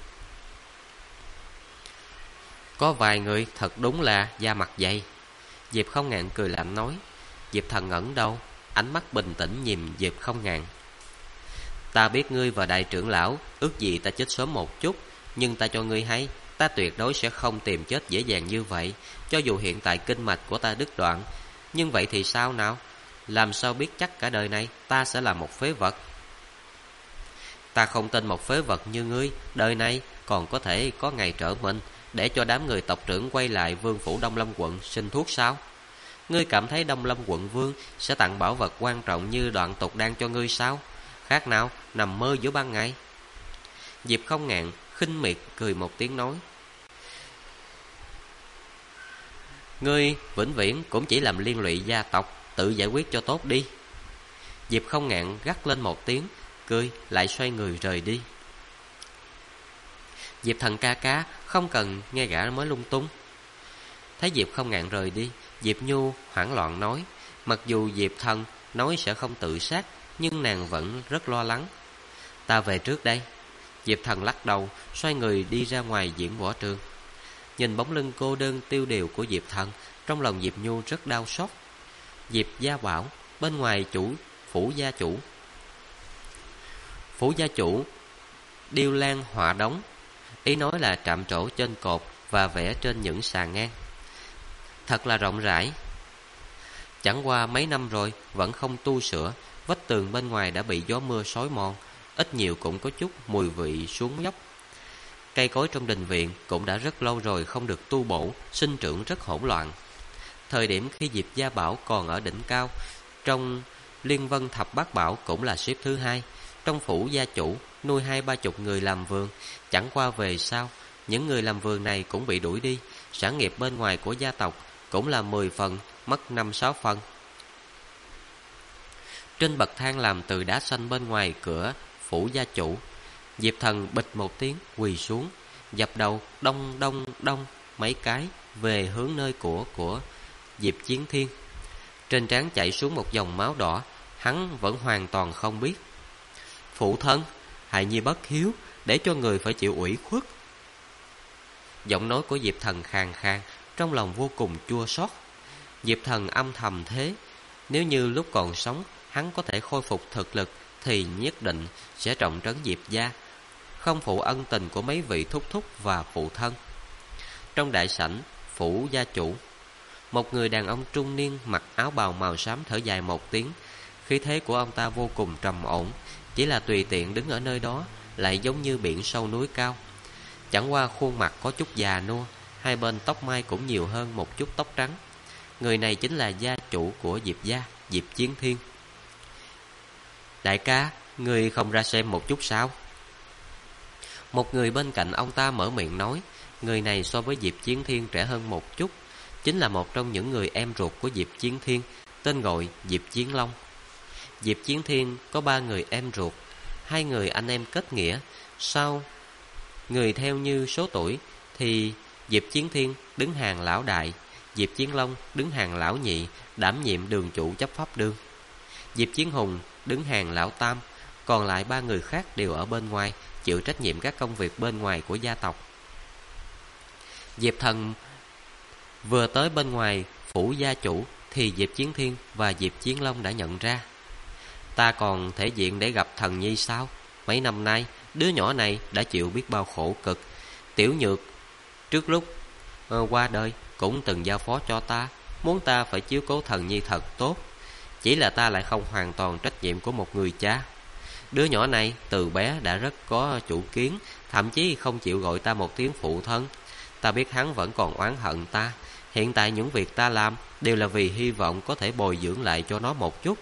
Có vài người thật đúng là da mặt dày. Diệp Không Ngạn cười lạnh nói. Diệp Thần ngẩng đầu, ánh mắt bình tĩnh nhìn Diệp Không Ngạn. Ta biết ngươi và đại trưởng lão ước gì ta chết sớm một chút, nhưng ta cho ngươi hay, ta tuyệt đối sẽ không tìm chết dễ dàng như vậy. Cho dù hiện tại kinh mạch của ta đứt đoạn, nhưng vậy thì sao nào? Làm sao biết chắc cả đời này ta sẽ là một phế vật? Ta không tin một phế vật như ngươi đời này còn có thể có ngày trở mình, để cho đám người tộc trưởng quay lại vương phủ Đông Lâm quận xin thuốc sao? Ngươi cảm thấy Đông Lâm quận vương sẽ tặng bảo vật quan trọng như đoạn tục đan cho ngươi sao? Khác nào nằm mơ giữa ban ngày. Diệp Không Ngạn khinh miệt cười một tiếng nói. Ngươi vĩnh viễn cũng chỉ làm liên lụy gia tộc, tự giải quyết cho tốt đi. Diệp Không Ngạn gắt lên một tiếng, cười lại xoay người rời đi. Diệp Thần ca ca, không cần nghe gã mới lung tung. Thấy Diệp Không Ngạn rời đi, Diệp Nhu hoảng loạn nói. Mặc dù Diệp Thần nói sẽ không tự sát, nhưng nàng vẫn rất lo lắng. Ta về trước đây. Diệp Thần lắc đầu, xoay người đi ra ngoài diễn võ trường. Nhìn bóng lưng cô đơn tiêu điều của Diệp Thần, trong lòng Diệp Nhu rất đau xót. Diệp Gia bảo, bên ngoài phủ gia chủ. Phủ gia chủ điêu lan họa đóng, ý nói là trạm trổ trên cột và vẽ trên những sàn ngang. Thật là rộng rãi. Chẳng qua mấy năm rồi vẫn không tu sửa, vách tường bên ngoài đã bị gió mưa xói mòn, ít nhiều cũng có chút mùi vị xuống dốc. Cây cối trong đình viện cũng đã rất lâu rồi không được tu bổ, sinh trưởng rất hỗn loạn. Thời điểm khi Diệp Gia Bảo còn ở đỉnh cao, trong Liên Vân Thập Bát Bảo cũng là xếp thứ hai. Trong phủ gia chủ nuôi 20-30 người làm vườn, chẳng qua về sau những người làm vườn này cũng bị đuổi đi. Sản nghiệp bên ngoài của gia tộc cũng là 10 phần, mất 5-6 phần. Trên bậc thang làm từ đá xanh bên ngoài cửa phủ gia chủ, Diệp Thần bịch một tiếng quỳ xuống, dập đầu đông đông đông mấy cái về hướng nơi của Diệp Chiến Thiên. Trên trán chảy xuống một dòng máu đỏ, hắn vẫn hoàn toàn không biết. Phụ thân, hài nhi bất hiếu, để cho người phải chịu ủy khuất. Giọng nói của Diệp Thần khàn khàn, trong lòng vô cùng chua xót. Diệp Thần âm thầm thế, nếu như lúc còn sống hắn có thể khôi phục thực lực thì nhất định sẽ trọng trấn Diệp gia, không phụ ân tình của mấy vị thúc thúc và phụ thân. Trong đại sảnh phủ gia chủ, một người đàn ông trung niên mặc áo bào màu xám thở dài một tiếng. Khí thế của ông ta vô cùng trầm ổn, chỉ là tùy tiện đứng ở nơi đó lại giống như biển sâu núi cao. Chẳng qua khuôn mặt có chút già nua, hai bên tóc mai cũng nhiều hơn một chút tóc trắng. Người này chính là gia chủ của Diệp gia, Diệp Chiến Thiên. Đại ca, người không ra xem một chút sao? Một người bên cạnh ông ta mở miệng nói. Người này so với Diệp Chiến Thiên trẻ hơn một chút, chính là một trong những người em ruột của Diệp Chiến Thiên, tên gọi Diệp Chiến Long. Diệp Chiến Thiên có 3 người em ruột, 2 người anh em kết nghĩa. Sau người theo như số tuổi thì Diệp Chiến Thiên đứng hàng lão đại, Diệp Chiến Long đứng hàng lão nhị, đảm nhiệm đường chủ chấp pháp đường. Diệp Chiến Hùng đứng hàng lão tam, còn lại 3 người khác đều ở bên ngoài, chịu trách nhiệm các công việc bên ngoài của gia tộc. Diệp Thần vừa tới bên ngoài phủ gia chủ thì Diệp Chiến Thiên và Diệp Chiến Long đã nhận ra. Ta còn thể diện để gặp Thần nhi sao? Mấy năm nay đứa nhỏ này đã chịu biết bao khổ cực. Tiểu Nhược trước lúc qua đời cũng từng giao phó cho ta, muốn ta phải chiếu cố Thần nhi thật tốt. Chỉ là ta lại không hoàn toàn trách nhiệm của một người cha. Đứa nhỏ này từ bé đã rất có chủ kiến, thậm chí không chịu gọi ta một tiếng phụ thân. Ta biết hắn vẫn còn oán hận ta. Hiện tại những việc ta làm đều là vì hy vọng có thể bồi dưỡng lại cho nó một chút.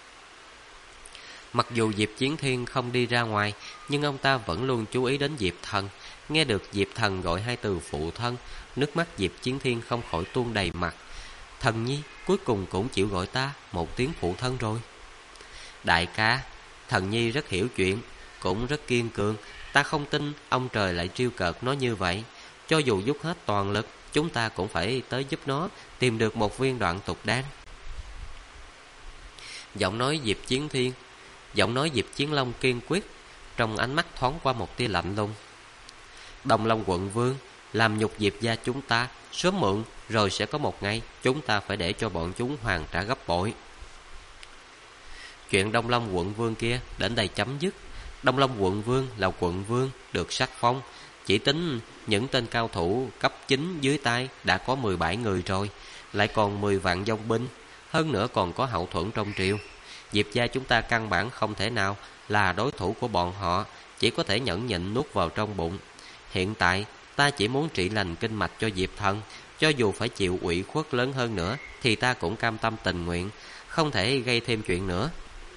Mặc dù Diệp Chiến Thiên không đi ra ngoài, nhưng ông ta vẫn luôn chú ý đến Diệp Thần. Nghe được Diệp Thần gọi 2 từ phụ thân, nước mắt Diệp Chiến Thiên không khỏi tuôn đầy mặt. Thần nhi cuối cùng cũng chịu gọi ta một tiếng phụ thân rồi. Đại ca, Thần nhi rất hiểu chuyện, cũng rất kiên cường. Ta không tin ông trời lại trêu cợt nó như vậy. Cho dù dốc hết toàn lực, chúng ta cũng phải tới giúp nó tìm được một viên đoạn tục đan. Giọng nói Diệp Chiến Long kiên quyết, trong ánh mắt thoáng qua một tia lạnh lùng. Đông Long quận vương làm nhục Diệp gia chúng ta, sớm muộn rồi sẽ có một ngày chúng ta phải để cho bọn chúng hoàn trả gấp bội. Chuyện Đông Long quận vương kia đến đây chấm dứt. Đông Long quận vương là quận vương được sắc phong, chỉ tính những tên cao thủ cấp 9 dưới tay đã có 17 người rồi, lại còn 10 vạn dòng binh, hơn nữa còn có hậu thuẫn trong triều. Diệp gia chúng ta căn bản không thể nào là đối thủ của bọn họ, chỉ có thể nhẫn nhịn nuốt vào trong bụng. Hiện tại ta chỉ muốn trị lành kinh mạch cho Diệp thần, cho dù phải chịu ủy khuất lớn hơn nữa thì ta cũng cam tâm tình nguyện, không thể gây thêm chuyện nữa.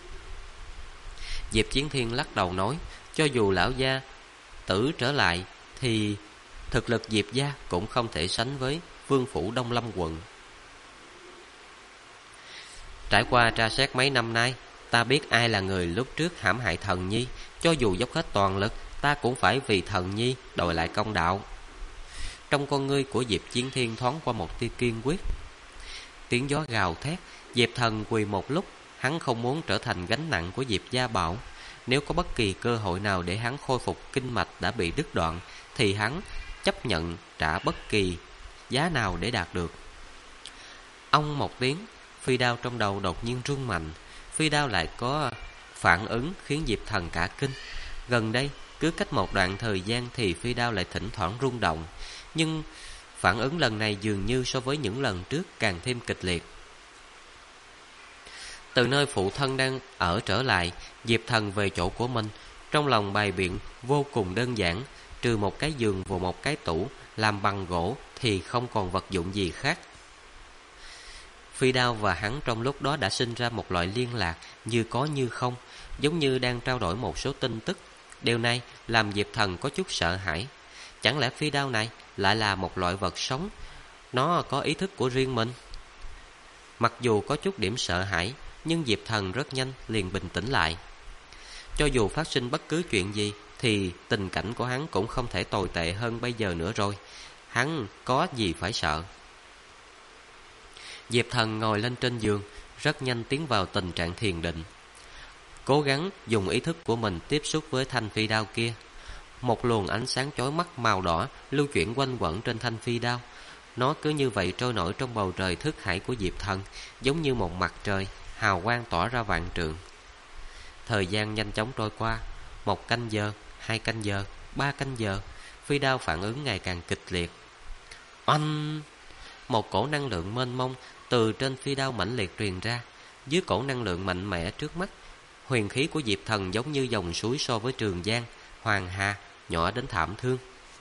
Diệp Chiến Thiên lắc đầu nói, cho dù lão gia tử trở lại thì thực lực Diệp gia cũng không thể sánh với vương phủ Đông Lâm quận. Trải qua tra xét mấy năm nay, ta biết ai là người lúc trước hãm hại thần nhi, cho dù dốc hết toàn lực, ta cũng phải vì thần nhi đòi lại công đạo. Trong con ngươi của Diệp Chiến Thiên thoáng qua một tia kiên quyết. Tiếng gió gào thét, Diệp thần quỳ một lúc, hắn không muốn trở thành gánh nặng của Diệp gia bảo. Nếu có bất kỳ cơ hội nào để hắn khôi phục kinh mạch đã bị đứt đoạn, thì hắn chấp nhận trả bất kỳ giá nào để đạt được. Ông một tiếng, phi đao trong đầu đột nhiên rung mạnh. Phi đao lại có phản ứng khiến Diệp thần cả kinh. Gần đây, cứ cách một đoạn thời gian thì phi đao lại thỉnh thoảng rung động, nhưng phản ứng lần này dường như so với những lần trước càng thêm kịch liệt. Từ nơi phụ thân đang ở trở lại, Diệp thần về chỗ của mình, trong lòng bày biện vô cùng đơn giản, trừ một cái giường và một cái tủ làm bằng gỗ thì không còn vật dụng gì khác. Phi đao và hắn trong lúc đó đã sinh ra một loại liên lạc như có như không, giống như đang trao đổi một số tin tức. Điều này làm Diệp thần có chút sợ hãi. Chẳng lẽ phi đao này lại là một loại vật sống, nó có ý thức của riêng mình? Mặc dù có chút điểm sợ hãi, nhưng Diệp thần rất nhanh liền bình tĩnh lại. Cho dù phát sinh bất cứ chuyện gì thì tình cảnh của hắn cũng không thể tồi tệ hơn bây giờ nữa rồi. Hắn có gì phải sợ? Diệp thần ngồi lên trên giường, rất nhanh tiến vào tình trạng thiền định, cố gắng dùng ý thức của mình tiếp xúc với thanh phi đao kia. Một luồng ánh sáng chói mắt màu đỏ lưu chuyển quanh quẩn trên thanh phi đao. Nó cứ như vậy trôi nổi trong bầu trời thức hải của Diệp thần, giống như một mặt trời, hào quang tỏa ra vạn trượng. Thời gian nhanh chóng trôi qua, 1 canh giờ, 2 canh giờ, 3 canh giờ, phi đao phản ứng ngày càng kịch liệt. Oanh! Một cổ năng lượng mênh mông từ trên phi đao mãnh liệt truyền ra. Dưới cổ năng lượng mạnh mẽ trước mắt, huyền khí của Diệp thần giống như dòng suối so với Trường Giang, Hoàng Hà, nhỏ đến thảm thương.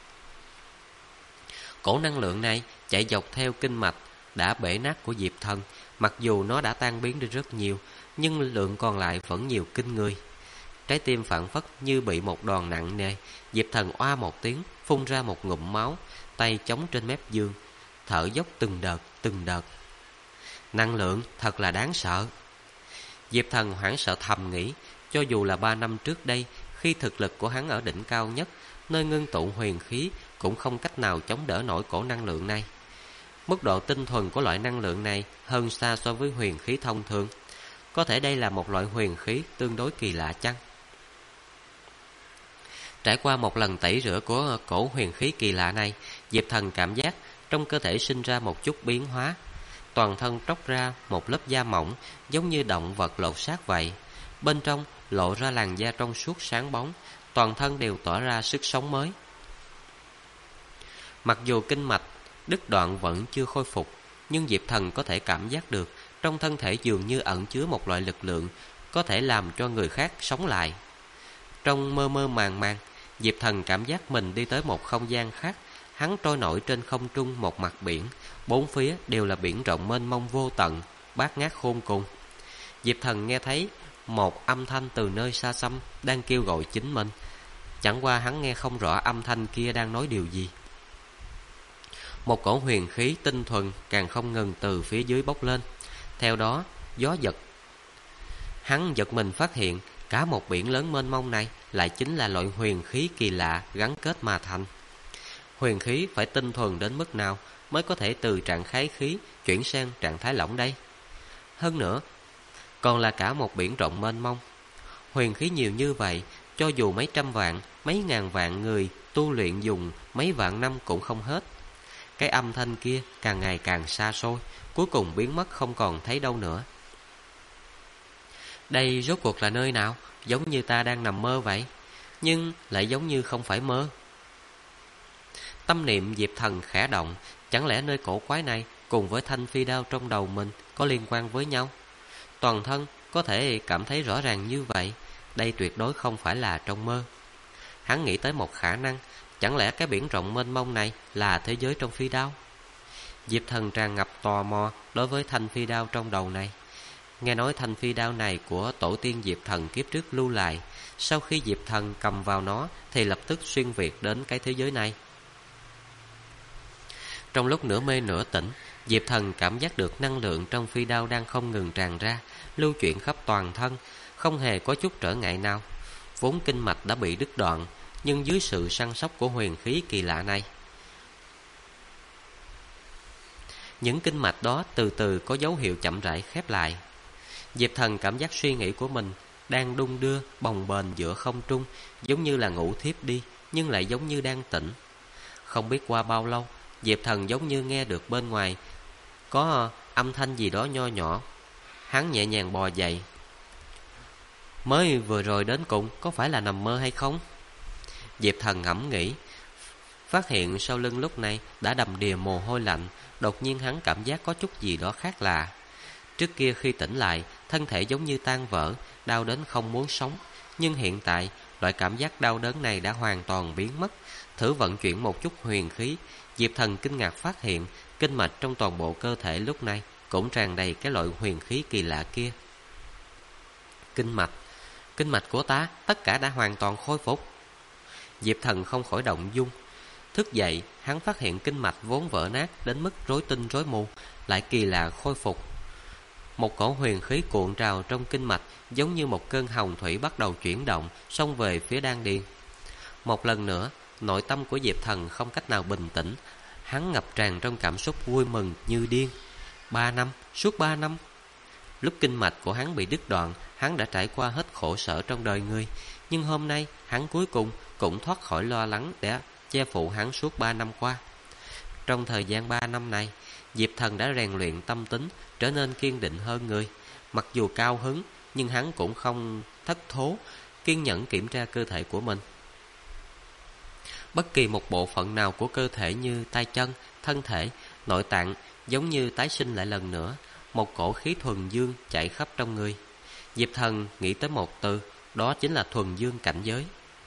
Cổ năng lượng này chạy dọc theo kinh mạch đã bể nát của Diệp thần. Mặc dù nó đã tan biến đi rất nhiều, nhưng lượng còn lại vẫn nhiều kinh người. Trái tim phảng phất như bị một đòn nặng nề. Diệp thần oa một tiếng, phun ra một ngụm máu, tay chống trên mép giường, thở dốc từng đợt. Năng lượng thật là đáng sợ. Diệp thần hoảng sợ thầm nghĩ, cho dù là 3 năm trước đây, khi thực lực của hắn ở đỉnh cao nhất, nơi ngưng tụ huyền khí cũng không cách nào chống đỡ nổi cổ năng lượng này. Mức độ tinh thuần của loại năng lượng này hơn xa so với huyền khí thông thường. Có thể đây là một loại huyền khí tương đối kỳ lạ chăng? Trải qua một lần tẩy rửa của cổ huyền khí kỳ lạ này, Diệp thần cảm giác trong cơ thể sinh ra một chút biến hóa. Toàn thân tróc ra một lớp da mỏng, giống như động vật lột xác vậy. Bên trong lộ ra làn da trong suốt sáng bóng, toàn thân đều tỏa ra sức sống mới. Mặc dù kinh mạch đứt đoạn vẫn chưa khôi phục, nhưng Diệp thần có thể cảm giác được trong thân thể dường như ẩn chứa một loại lực lượng có thể làm cho người khác sống lại. Trong mơ mơ màng màng, Diệp thần cảm giác mình đi tới một không gian khác. Hắn trôi nổi trên không trung một mặt biển, bốn phía đều là biển rộng mênh mông vô tận, bát ngát khôn cùng. Diệp thần nghe thấy một âm thanh từ nơi xa xăm đang kêu gọi chính mình. Chẳng qua hắn nghe không rõ âm thanh kia đang nói điều gì. Một cổ huyền khí tinh thuần càng không ngừng từ phía dưới bốc lên. Theo đó, gió giật. Hắn giật mình phát hiện cả một biển lớn mênh mông này lại chính là loại huyền khí kỳ lạ gắn kết mà thành. Huyền khí phải tinh thuần đến mức nào mới có thể từ trạng thái khí chuyển sang trạng thái lỏng đây? Hơn nữa, còn là cả một biển rộng mênh mông. Huyền khí nhiều như vậy, cho dù mấy trăm vạn, mấy ngàn vạn người tu luyện dùng mấy vạn năm cũng không hết. Cái âm thanh kia càng ngày càng xa xôi, cuối cùng biến mất không còn thấy đâu nữa. Đây rốt cuộc là nơi nào? Giống như ta đang nằm mơ vậy, nhưng lại giống như không phải mơ. Tâm niệm Diệp Thần khẽ động, chẳng lẽ nơi cổ quái này cùng với thanh phi đao trong đầu mình có liên quan với nhau? Toàn thân có thể cảm thấy rõ ràng như vậy, đây tuyệt đối không phải là trong mơ. Hắn nghĩ tới một khả năng, chẳng lẽ cái biển rộng mênh mông này là thế giới trong phi đao? Diệp Thần tràn ngập tò mò đối với thanh phi đao trong đầu này. Nghe nói thanh phi đao này của tổ tiên Diệp Thần kiếp trước lưu lại, sau khi Diệp Thần cầm vào nó thì lập tức xuyên việt đến cái thế giới này. Trong lúc nửa mê nửa tỉnh, Diệp Thần cảm giác được năng lượng trong phi đao đang không ngừng tràn ra, lưu chuyển khắp toàn thân, không hề có chút trở ngại nào. Vốn kinh mạch đã bị đứt đoạn, nhưng dưới sự săn sóc của huyền khí kỳ lạ này, những kinh mạch đó từ từ có dấu hiệu chậm rãi khép lại. Diệp Thần cảm giác suy nghĩ của mình đang đung đưa bồng bềnh giữa không trung, giống như là ngủ thiếp đi, nhưng lại giống như đang tỉnh. Không biết qua bao lâu, Diệp Thần giống như nghe được bên ngoài có âm thanh gì đó nho nhỏ. Hắn nhẹ nhàng bò dậy. Mới vừa rồi đến cùng có phải là nằm mơ hay không? Diệp Thần ngẫm nghĩ, phát hiện sau lưng lúc này đã đầm đìa mồ hôi lạnh. Đột nhiên hắn cảm giác có chút gì đó khác lạ. Trước kia khi tỉnh lại, thân thể giống như tan vỡ, đau đến không muốn sống. Nhưng hiện tại, loại cảm giác đau đớn này đã hoàn toàn biến mất. Thử vận chuyển một chút huyền khí, Diệp Thần kinh ngạc phát hiện kinh mạch trong toàn bộ cơ thể lúc này cũng tràn đầy cái loại huyền khí kỳ lạ kia. Kinh mạch của ta tất cả đã hoàn toàn khôi phục. Diệp Thần không khỏi động dung. Thức dậy, hắn phát hiện kinh mạch vốn vỡ nát đến mức rối tinh rối mù lại kỳ lạ khôi phục. Một cổ huyền khí cuộn trào trong kinh mạch, giống như một cơn hồng thủy bắt đầu chuyển động, xông về phía đan điền. Một lần nữa, nội tâm của Diệp Thần không cách nào bình tĩnh. Hắn ngập tràn trong cảm xúc vui mừng như điên. 3 năm, suốt 3 năm. Lúc kinh mạch của hắn bị đứt đoạn, hắn đã trải qua hết khổ sở trong đời người. Nhưng hôm nay, hắn cuối cùng cũng thoát khỏi lo lắng để che phụ hắn suốt 3 năm qua. Trong thời gian 3 năm này, Diệp Thần đã rèn luyện tâm tính, trở nên kiên định hơn người. Mặc dù cao hứng, nhưng hắn cũng không thất thố, kiên nhẫn kiểm tra cơ thể của mình. Bất kỳ một bộ phận nào của cơ thể như tay chân, thân thể, nội tạng giống như tái sinh lại lần nữa. Một cổ khí thuần dương chạy khắp trong người. Diệp Thần nghĩ tới một từ, đó chính là thuần dương cảnh giới.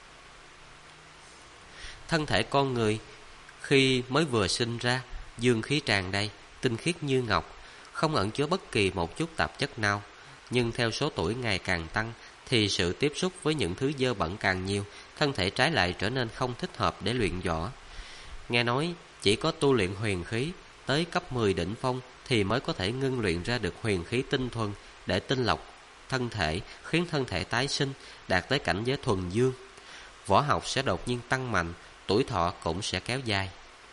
Thân thể con người khi mới vừa sinh ra, dương khí tràn đầy, tinh khiết như ngọc, không ẩn chứa bất kỳ một chút tạp chất nào. Nhưng theo số tuổi ngày càng tăng, thì sự tiếp xúc với những thứ dơ bẩn càng nhiều, thân thể trái lại trở nên không thích hợp để luyện võ. Nghe nói chỉ có tu luyện huyền khí tới cấp 10 đỉnh phong thì mới có thể ngưng luyện ra được huyền khí tinh thuần để tinh lọc thân thể, khiến thân thể tái sinh, đạt tới cảnh giới thuần dương. Võ học sẽ đột nhiên tăng mạnh, tuổi thọ cũng sẽ kéo dài.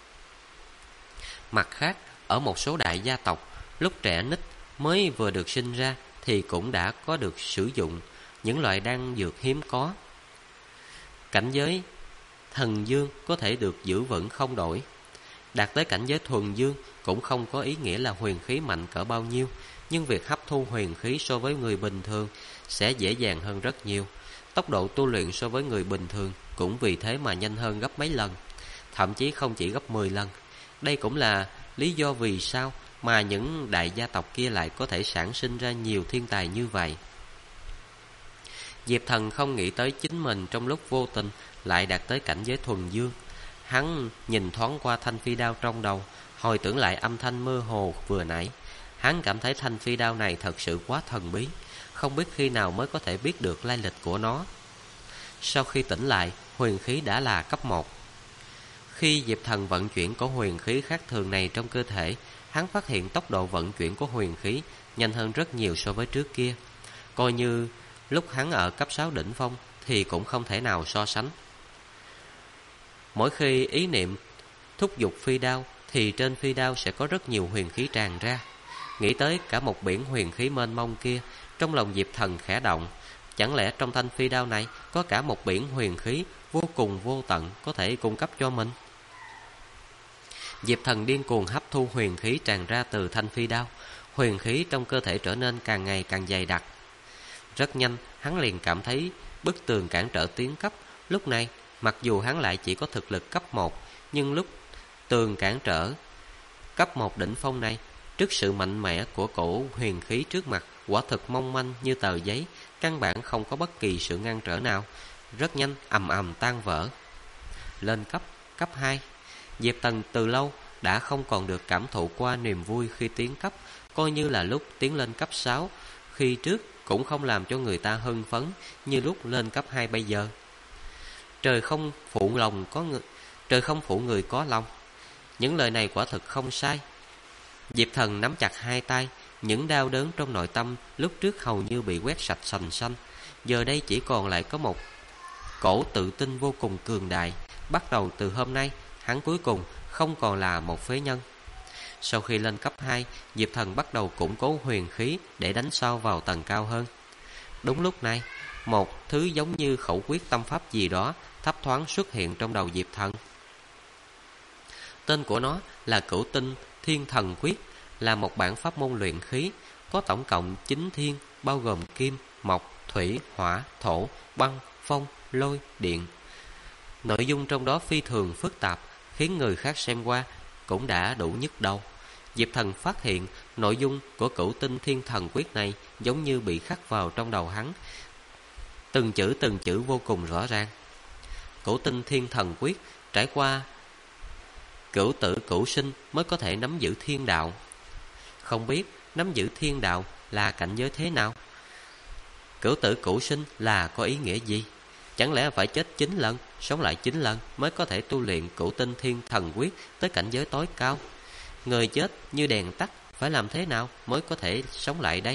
Mặt khác, ở một số đại gia tộc, lúc trẻ nít mới vừa được sinh ra thì cũng đã có được sử dụng những loại đan dược hiếm có. Cảnh giới thần dương có thể được giữ vững không đổi. Đạt tới cảnh giới thuần dương cũng không có ý nghĩa là huyền khí mạnh cỡ bao nhiêu, nhưng việc hấp thu huyền khí so với người bình thường sẽ dễ dàng hơn rất nhiều. Tốc độ tu luyện so với người bình thường cũng vì thế mà nhanh hơn gấp mấy lần, thậm chí không chỉ gấp 10 lần. Đây cũng là lý do vì sao mà những đại gia tộc kia lại có thể sản sinh ra nhiều thiên tài như vậy. Diệp Thần không nghĩ tới chính mình trong lúc vô tình lại đạt tới cảnh giới thuần dương. Hắn nhìn thoáng qua thanh phi đao trong đầu, hồi tưởng lại âm thanh mơ hồ vừa nãy. Hắn cảm thấy thanh phi đao này thật sự quá thần bí, không biết khi nào mới có thể biết được lai lịch của nó. Sau khi tỉnh lại, huyền khí đã là cấp 1. Khi Diệp Thần vận chuyển có huyền khí khác thường này trong cơ thể, hắn phát hiện tốc độ vận chuyển của huyền khí nhanh hơn rất nhiều so với trước kia. Coi như lúc hắn ở cấp 6 đỉnh phong thì cũng không thể nào so sánh. Mỗi khi ý niệm thúc giục phi đao thì trên phi đao sẽ có rất nhiều huyền khí tràn ra. Nghĩ tới cả một biển huyền khí mênh mông kia, Trong lòng Diệp Thần khẽ động, chẳng lẽ trong thanh phi đao này có cả một biển huyền khí vô cùng vô tận có thể cung cấp cho mình? Diệp Thần điên cuồng hấp thu huyền khí tràn ra từ thanh phi đao. Huyền khí trong cơ thể trở nên càng ngày càng dày đặc. Rất nhanh, hắn liền cảm thấy bức tường cản trở tiến cấp. Lúc này, mặc dù hắn lại chỉ có thực lực cấp 1, nhưng lúc tường cản trở cấp 1 đỉnh phong này, trước sự mạnh mẽ của cổ huyền khí trước mặt, quả thực mong manh như tờ giấy, căn bản không có bất kỳ sự ngăn trở nào. Rất nhanh, ầm ầm tan vỡ. Lên cấp 2. Diệp Thần từ lâu đã không còn được cảm thụ qua niềm vui khi tiến cấp, coi như là lúc tiến lên cấp 6 khi trước cũng không làm cho người ta hưng phấn như lúc lên cấp 2 bây giờ. Trời không phụ người có lòng. Những lời này quả thực không sai. Diệp Thần nắm chặt hai tay, những đau đớn trong nội tâm lúc trước hầu như bị quét sạch sành xanh, giờ đây chỉ còn lại có một cổ tự tin vô cùng cường đại. Bắt đầu từ hôm nay, hắn cuối cùng không còn là một phế nhân. Sau khi lên cấp 2, Diệp Thần bắt đầu củng cố huyền khí để đánh sâu vào tầng cao hơn. Đúng lúc này, một thứ giống như khẩu quyết tâm pháp gì đó thấp thoáng xuất hiện trong đầu Diệp Thần. Tên của nó là Cửu Tinh Thiên Thần Quyết, là một bản pháp môn luyện khí, có tổng cộng 9 thiên, bao gồm kim, mộc, thủy, hỏa, thổ, băng, phong, lôi, điện. Nội dung trong đó phi thường phức tạp, khiến người khác xem qua cũng đã đủ nhức đầu. Diệp Thần phát hiện nội dung của Cửu Tinh Thiên Thần Quyết này giống như bị khắc vào trong đầu hắn, từng chữ vô cùng rõ ràng. Cửu Tinh Thiên Thần Quyết trải qua cửu tử cửu sinh mới có thể nắm giữ thiên đạo. Không biết nắm giữ thiên đạo là cảnh giới thế nào? Cửu tử cửu sinh là có ý nghĩa gì? Chẳng lẽ phải chết 9 lần, sống lại 9 lần mới có thể tu luyện Cửu Tinh Thiên Thần Quyết tới cảnh giới tối cao? Người chết như đèn tắt, phải làm thế nào mới có thể sống lại đây?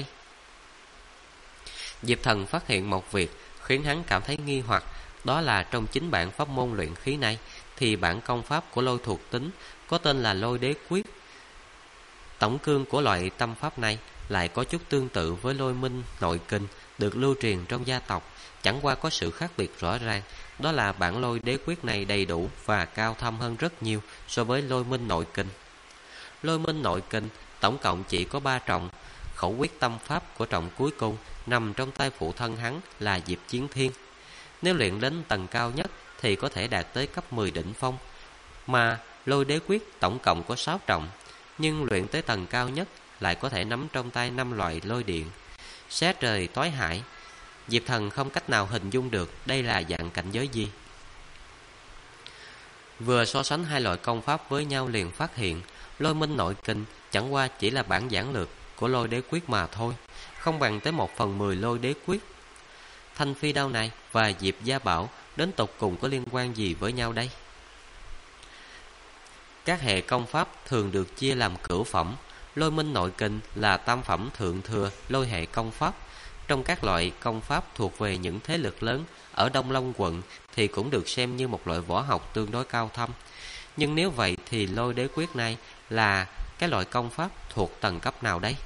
Diệp Thần phát hiện một việc khiến hắn cảm thấy nghi hoặc, đó là trong chính bản pháp môn luyện khí này thì bản công pháp của lôi thuộc tính có tên là Lôi Đế Quyết. Tổng cương của loại tâm pháp này lại có chút tương tự với Lôi Minh Nội Kình được lưu truyền trong gia tộc, chẳng qua có sự khác biệt rõ ràng, đó là bản Lôi Đế Quyết này đầy đủ và cao thâm hơn rất nhiều so với Lôi Minh Nội Kình. Lôi Minh Nội Kình tổng cộng chỉ có 3 trọng, khẩu quyết tâm pháp của trọng cuối cùng nằm trong tay phụ thân hắn là Diệp Chiến Thiên. Nếu luyện đến tầng cao nhất thì có thể đạt tới cấp 10 đỉnh phong, mà Lôi Đế Quyết tổng cộng có 6 trọng, nhưng luyện tới tầng cao nhất lại có thể nắm trong tay 5 loại lôi điện. Xé trời tối hải, Diệp Thần không cách nào hình dung được đây là dạng cảnh giới gì. Vừa so sánh hai loại công pháp với nhau liền phát hiện Lôi Minh Nội Kình chẳng qua chỉ là bản giản lược của Lôi Đế Quyết mà thôi, không bằng tới 1/10 Lôi Đế Quyết. Thanh phi đao này và Diệp Gia Bảo đến tột cùng có liên quan gì với nhau đây? Các hệ công pháp thường được chia làm cửu phẩm. Lôi Minh Nội Kình là tam phẩm thượng thừa lôi hệ công pháp. Trong các loại công pháp thuộc về những thế lực lớn ở Đông Long quận thì cũng được xem như một loại võ học tương đối cao thâm. Nhưng nếu vậy thì Lôi Đế Quyết này là cái loại công pháp thuộc tầng cấp nào đấy?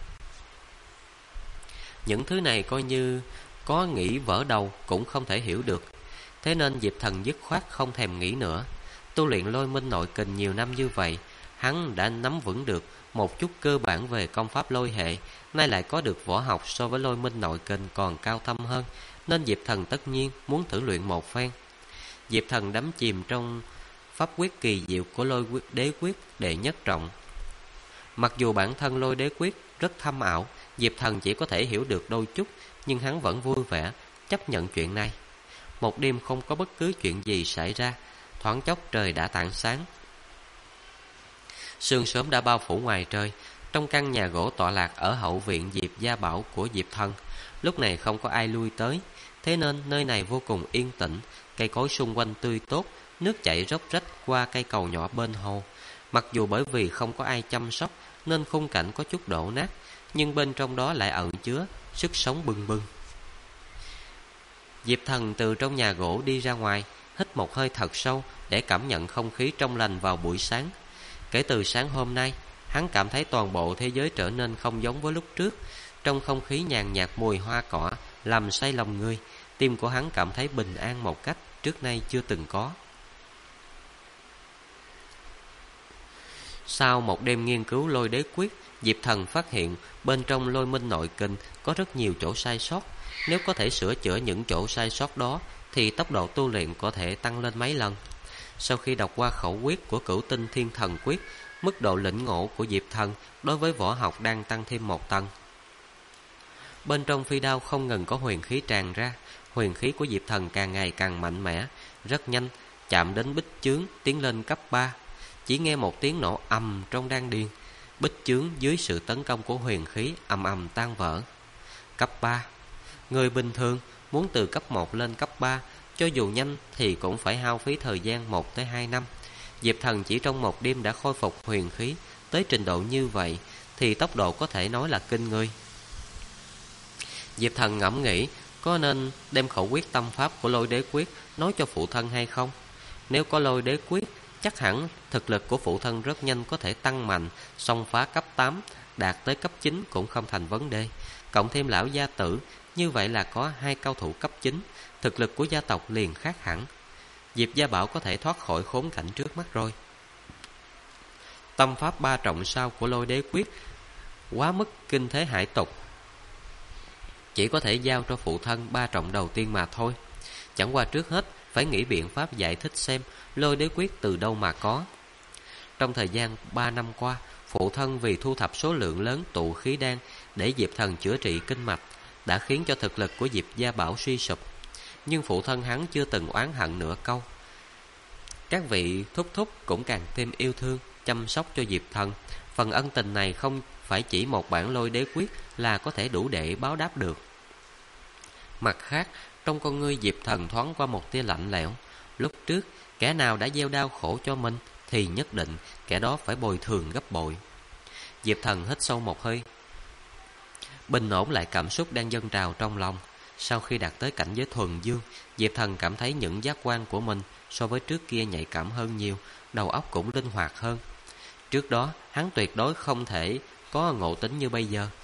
Những thứ này coi như có nghĩ vỡ đầu cũng không thể hiểu được. Thế nên Diệp Thần dứt khoát không thèm nghĩ nữa. Tu luyện Lôi Minh Nội Kình nhiều năm như vậy, hắn đã nắm vững được một chút cơ bản về công pháp lôi hệ, nay lại có được võ học so với Lôi Minh Nội Kình còn cao thâm hơn, nên Diệp Thần tất nhiên muốn thử luyện một phen. Diệp Thần đắm chìm trong pháp quyết kỳ diệu của Lôi Đế Quyết đệ nhất trọng. Mặc dù bản thân Lôi Đế Quyết rất thâm ảo, Diệp Thần chỉ có thể hiểu được đôi chút, nhưng hắn vẫn vui vẻ chấp nhận chuyện này. Một đêm không có bất cứ chuyện gì xảy ra, thoáng chốc trời đã tảng sáng. Sương sớm đã bao phủ ngoài trời. Trong căn nhà gỗ tọa lạc ở hậu viện Diệp Gia Bảo của Diệp Thần, lúc này không có ai lui tới, thế nên nơi này vô cùng yên tĩnh. Cây cối xung quanh tươi tốt, nước chảy róc rách qua cây cầu nhỏ bên hồ. Mặc dù bởi vì không có ai chăm sóc nên khung cảnh có chút đổ nát, nhưng bên trong đó lại ẩn chứa sức sống bừng bừng. Diệp Thần từ trong nhà gỗ đi ra ngoài, hít một hơi thật sâu để cảm nhận không khí trong lành vào buổi sáng. Kể từ sáng hôm nay, hắn cảm thấy toàn bộ thế giới trở nên không giống với lúc trước. Trong không khí nhàn nhạt mùi hoa cỏ làm say lòng người, tim của hắn cảm thấy bình an một cách trước nay chưa từng có. Sau một đêm nghiên cứu lôi đế quyết, Diệp Thần phát hiện bên trong lôi minh nội kinh có rất nhiều chỗ sai sót. Nếu có thể sửa chữa những chỗ sai sót đó thì tốc độ tu luyện có thể tăng lên mấy lần. Sau khi đọc qua khẩu quyết của Cửu Tinh Thiên Thần Quyết, mức độ lĩnh ngộ của Diệp Thần đối với võ học đang tăng thêm một tầng. Bên trong phi đao không ngừng có huyền khí tràn ra. Huyền khí của Diệp Thần càng ngày càng mạnh mẽ, rất nhanh chạm đến bích chướng tiến lên cấp 3. Chỉ nghe một tiếng nổ ầm trong đan điền, bích chướng dưới sự tấn công của huyền khí ầm ầm tan vỡ. Cấp 3. Người bình thường muốn từ cấp 1 lên cấp 3, cho dù nhanh thì cũng phải hao phí thời gian 1 tới 2 năm. Diệp Thần chỉ trong một đêm đã khôi phục huyền khí tới trình độ như vậy thì tốc độ có thể nói là kinh người. Diệp Thần ngẫm nghĩ có nên đem khẩu quyết tâm pháp của lôi đế quyết nói cho phụ thân hay không. Nếu có lôi đế quyết, chắc hẳn thực lực của phụ thân rất nhanh có thể tăng mạnh, xông phá cấp 8, đạt tới cấp 9 cũng không thành vấn đề. Cộng thêm lão gia tử, như vậy là có 2 cao thủ cấp 9, thực lực của gia tộc liền khác hẳn. Diệp Gia Bảo có thể thoát khỏi khốn cảnh trước mắt rồi. Tâm pháp 3 trọng sao của lôi đế quyết quá mức kinh thế hải tục, chỉ có thể giao cho phụ thân 3 trọng đầu tiên mà thôi. Chẳng qua trước hết phải nghĩ biện pháp giải thích xem lôi đế quyết từ đâu mà có. Trong thời gian 3 năm qua, phụ thân vì thu thập số lượng lớn tụ khí đan để Diệp Thần chữa trị kinh mạch đã khiến cho thực lực của Diệp Gia Bảo suy sụp. Nhưng phụ thân hắn chưa từng oán hận nửa câu. Các vị thúc thúc cũng càng thêm yêu thương, chăm sóc cho Diệp Thần. Phần ân tình này không phải chỉ một bản lôi đế quyết là có thể đủ để báo đáp được. Mặt khác, trong con ngươi Diệp Thần thoáng qua một tia lạnh lẽo. Lúc trước, kẻ nào đã gieo đau khổ cho mình thì nhất định kẻ đó phải bồi thường gấp bội. Diệp Thần hít sâu một hơi, bình ổn lại cảm xúc đang dâng trào trong lòng. Sau khi đạt tới cảnh giới thuần dương, Diệp Thần cảm thấy những giác quan của mình so với trước kia nhạy cảm hơn nhiều, đầu óc cũng linh hoạt hơn. Trước đó, hắn tuyệt đối không thể có ngộ tính như bây giờ.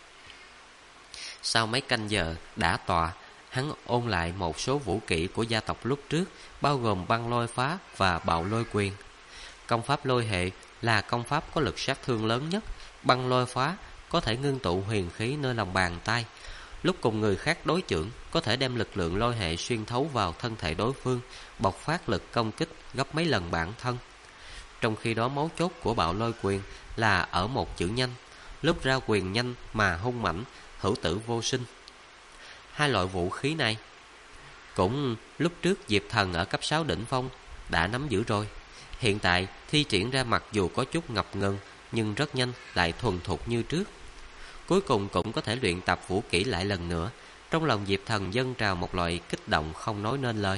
Sau mấy canh giờ đã tọa, hắn ôn lại một số vũ kỹ của gia tộc lúc trước, bao gồm băng lôi phá và bạo lôi quyền. Công pháp lôi hệ là công pháp có lực sát thương lớn nhất. Băng lôi phá có thể ngưng tụ huyền khí nơi lòng bàn tay. Lúc cùng người khác đối chưởng, có thể đem lực lượng lôi hệ xuyên thấu vào thân thể đối phương, bộc phát lực công kích gấp mấy lần bản thân. Trong khi đó mấu chốt của bạo lôi quyền là ở một chữ nhanh. Lúc ra quyền nhanh mà hung mãnh, hữu tử vô sinh. Hai loại vũ khí này cũng lúc trước Diệp Thần ở cấp 6 đỉnh phong đã nắm giữ rồi. Hiện tại thi triển ra mặc dù có chút ngập ngừng, nhưng rất nhanh lại thuần thục như trước. Cuối cùng cũng có thể luyện tập vũ kỹ lại lần nữa. Trong lòng Diệp Thần dâng trào một loại kích động không nói nên lời.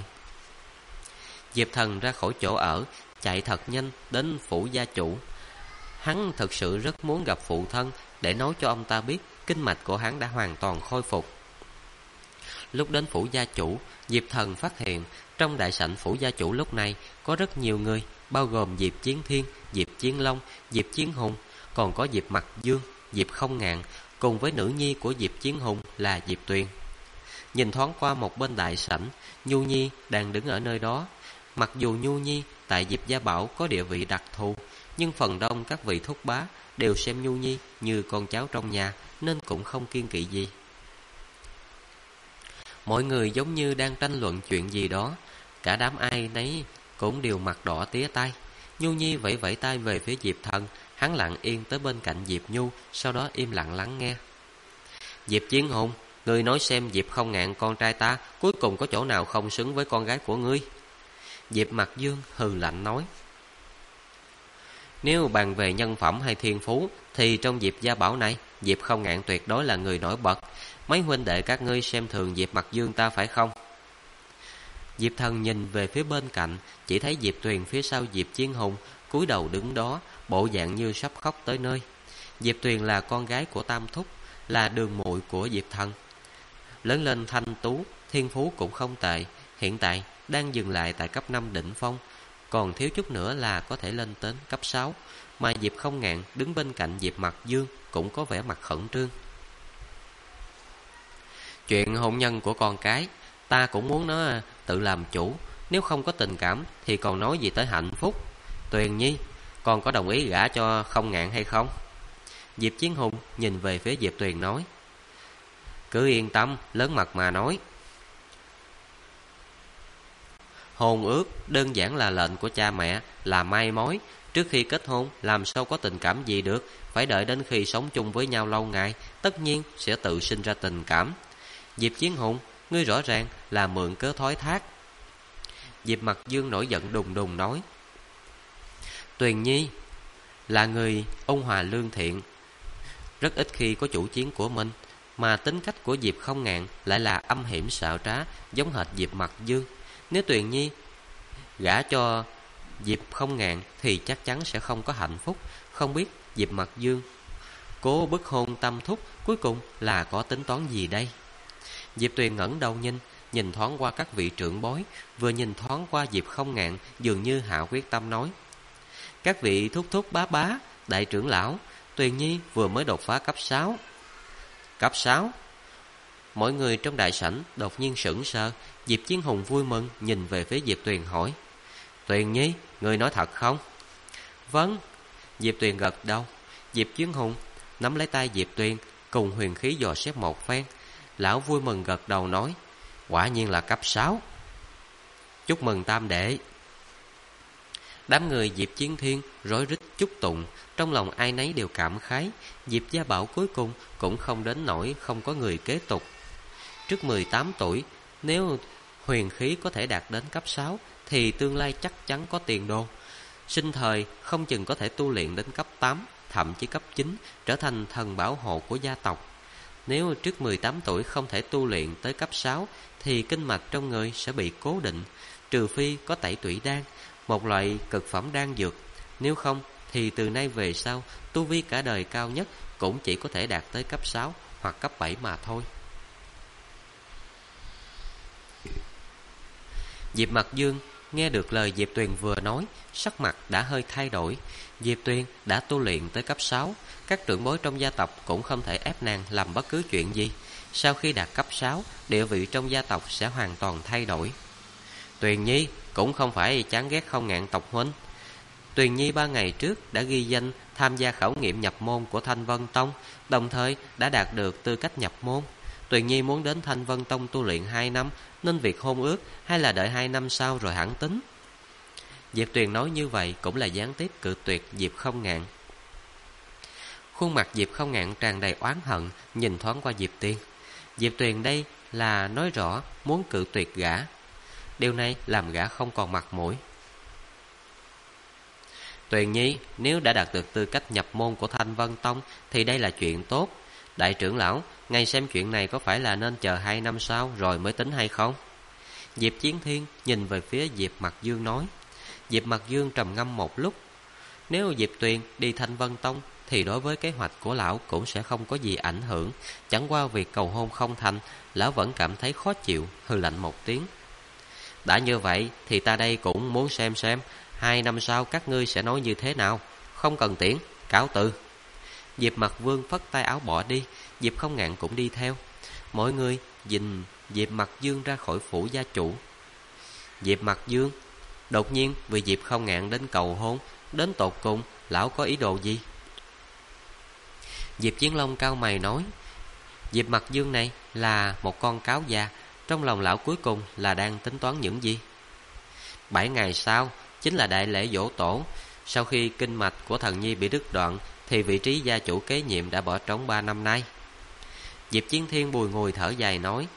Diệp Thần ra khỏi chỗ ở, chạy thật nhanh đến phủ gia chủ. Hắn thực sự rất muốn gặp phụ thân để nói cho ông ta biết kinh mạch của hắn đã hoàn toàn khôi phục. Lúc đến phủ gia chủ, Diệp Thần phát hiện trong đại sảnh phủ gia chủ lúc này có rất nhiều người, bao gồm Diệp Chiến Thiên, Diệp Chiến Long, Diệp Chiến Hùng, còn có Diệp Mặc Dương, Diệp Không Ngạn, cùng với nữ nhi của Diệp Chiến Hùng là Diệp Tuyền. Nhìn thoáng qua một bên đại sảnh, Nhu Nhi đang đứng ở nơi đó. Mặc dù Nhu Nhi tại Diệp Gia Bảo có địa vị đặc thù, nhưng phần đông các vị thúc bá đều xem Nhu Nhi như con cháu trong nhà, nên cũng không kiêng kỵ gì. Mọi người giống như đang tranh luận chuyện gì đó, cả đám ai nấy cũng đều mặt đỏ tía tai. Nhu Nhi vẫy vẫy tay về phía Diệp Thần, hắn lặng yên tới bên cạnh Diệp Nhu, sau đó im lặng lắng nghe. Diệp Chiến Hùng, ngươi nói xem Diệp Không Ngạn con trai ta cuối cùng có chỗ nào không xứng với con gái của ngươi? Diệp Mặc Dương hừ lạnh nói. Nếu bàn về nhân phẩm hay thiên phú thì trong Diệp Gia Bảo này, Diệp Không Ngạn tuyệt đối là người nổi bật. Mấy huynh đệ các ngươi xem thường Diệp Mặc Dương ta phải không? Diệp Thần nhìn về phía bên cạnh, chỉ thấy Diệp Tuyền phía sau Diệp Chiến Hùng cúi đầu đứng đó, bộ dạng như sắp khóc tới nơi. Diệp Tuyền là con gái của Tam Thúc, là đường muội của Diệp Thần. Lớn lên thanh tú, thiên phú cũng không tệ, hiện tại đang dừng lại tại cấp 5 đỉnh phong, còn thiếu chút nữa là có thể lên đến cấp 6. Mà Diệp Không Ngạn đứng bên cạnh Diệp Mặc Dương cũng có vẻ mặt khẩn trương. Chuyện hôn nhân của con cái, ta cũng muốn nó tự làm chủ. Nếu không có tình cảm thì còn nói gì tới hạnh phúc. Tuyền Nhi, con có đồng ý gả cho Không Ngạn hay không? Diệp Chiến Hùng nhìn về phía Diệp Tuyền nói. Cứ yên tâm, lớn mật mà nói. Hôn ước đơn giản là lệnh của cha mẹ, là mai mối. Trước khi kết hôn làm sao có tình cảm gì được. Phải đợi đến khi sống chung với nhau lâu ngày, tất nhiên sẽ tự sinh ra tình cảm. Diệp Chiến Hùng, ngươi rõ ràng là mượn cớ thoái thác. Diệp Mặc Dương nổi giận đùng đùng nói. Tuyền Nhi là người ôn hòa lương thiện, rất ít khi có chủ chiến của mình, mà tính cách của Diệp Không Ngạn lại là âm hiểm xảo trá, giống hệt Diệp Mặc Dương. Nếu Tuyền Nhi gả cho Diệp Không Ngạn thì chắc chắn sẽ không có hạnh phúc. Không biết Diệp Mặc Dương cố bức hôn Tâm Thúc cuối cùng là có tính toán gì đây? Diệp Tuyền ngẩng đầu nhìn thoáng qua các vị trưởng bối, vừa nhìn thoáng qua Diệp Không Ngạn, dường như hạ quyết tâm nói. Các vị thúc thúc bá bá, đại trưởng lão, Tuyền Nhi vừa mới đột phá cấp 6. Cấp 6? Mọi người trong đại sảnh đột nhiên sững sờ. Diệp Chiến Hùng vui mừng nhìn về phía Diệp Tuyền hỏi. Tuyền Nhi, người nói thật không? Vâng. Diệp Tuyền gật đầu. Diệp Chiến Hùng nắm lấy tay Diệp Tuyền, cùng huyền khí dò xét một phen. Lão vui mừng gật đầu nói. Quả nhiên là cấp 6. Chúc mừng tam đệ. Đám người Diệp Chiến Thiên rối rít chúc tụng, trong lòng ai nấy đều cảm khái. Diệp Gia Bảo cuối cùng cũng không đến nỗi không có người kế tục. Trước 18 tuổi, nếu huyền khí có thể đạt đến cấp 6 thì tương lai chắc chắn có tiền đồ. Sinh thời không chừng có thể tu luyện đến cấp 8, thậm chí cấp 9, trở thành thần bảo hộ của gia tộc. Nếu trước 18 tuổi không thể tu luyện tới cấp 6 thì kinh mạch trong người sẽ bị cố định, trừ phi có tẩy tủy đan, một loại cực phẩm đan dược. Nếu không thì từ nay về sau, tu vi cả đời cao nhất cũng chỉ có thể đạt tới cấp 6 hoặc cấp 7 mà thôi. Diệp Mặc Dương nghe được lời Diệp Tuyền vừa nói, sắc mặt đã hơi thay đổi. Diệp Tuyền đã tu luyện tới cấp 6, các trưởng bối trong gia tộc cũng không thể ép nàng làm bất cứ chuyện gì. Sau khi đạt cấp 6, địa vị trong gia tộc sẽ hoàn toàn thay đổi. Tuyền Nhi cũng không phải chán ghét Không Ngạn tộc huynh. Tuyền Nhi 3 ngày trước đã ghi danh tham gia khảo nghiệm nhập môn của Thanh Vân Tông, đồng thời đã đạt được tư cách nhập môn. Tuyền Nhi muốn đến Thanh Vân Tông tu luyện 2 năm, nên việc hôn ước hay là đợi 2 năm sau rồi hẳn tính. Diệp Tuyền nói như vậy cũng là gián tiếp cự tuyệt Diệp Không Ngạn. Khuôn mặt Diệp Không Ngạn tràn đầy oán hận, nhìn thoáng qua Diệp Tuyền. Diệp Tuyền đây là nói rõ muốn cự tuyệt gã. Điều này làm gã không còn mặt mũi. Tuyền Nhi, nếu đã đạt được tư cách nhập môn của Thanh Vân Tông thì đây là chuyện tốt. Đại trưởng lão, ngài xem chuyện này có phải là nên chờ 2 năm sau rồi mới tính hay không? Diệp Chiến Thiên nhìn về phía Diệp Mặc Dương nói. Diệp Mặc Dương trầm ngâm một lúc. Nếu Diệp Tuyền đi Thanh Vân Tông thì đối với kế hoạch của lão cũng sẽ không có gì ảnh hưởng. Chẳng qua việc cầu hôn không thành, lão vẫn cảm thấy khó chịu, hừ lạnh một tiếng. Đã như vậy thì ta đây cũng muốn xem 2 năm sau các ngươi sẽ nói như thế nào. Không cần tiễn, cáo từ. Diệp Mặc Vương phất tay áo bỏ đi. Diệp Không Ngạn cũng đi theo. Mọi người nhìn Diệp Mặc Dương ra khỏi phủ gia chủ. Diệp Mặc Dương đột nhiên vì Diệp Không Ngạn đến cầu hôn, đến tột cùng lão có ý đồ gì? Diệp Chiến Long cau mày nói. Diệp Mặc Dương này là một con cáo già, trong lòng lão cuối cùng là đang tính toán những gì? 7 ngày sau chính là đại lễ giỗ tổ. Sau khi kinh mạch của thần nhi bị đứt đoạn thì vị trí gia chủ kế nhiệm đã bỏ trống 3 năm nay. Diệp Chiến Thiên bùi ngùi thở dài nói.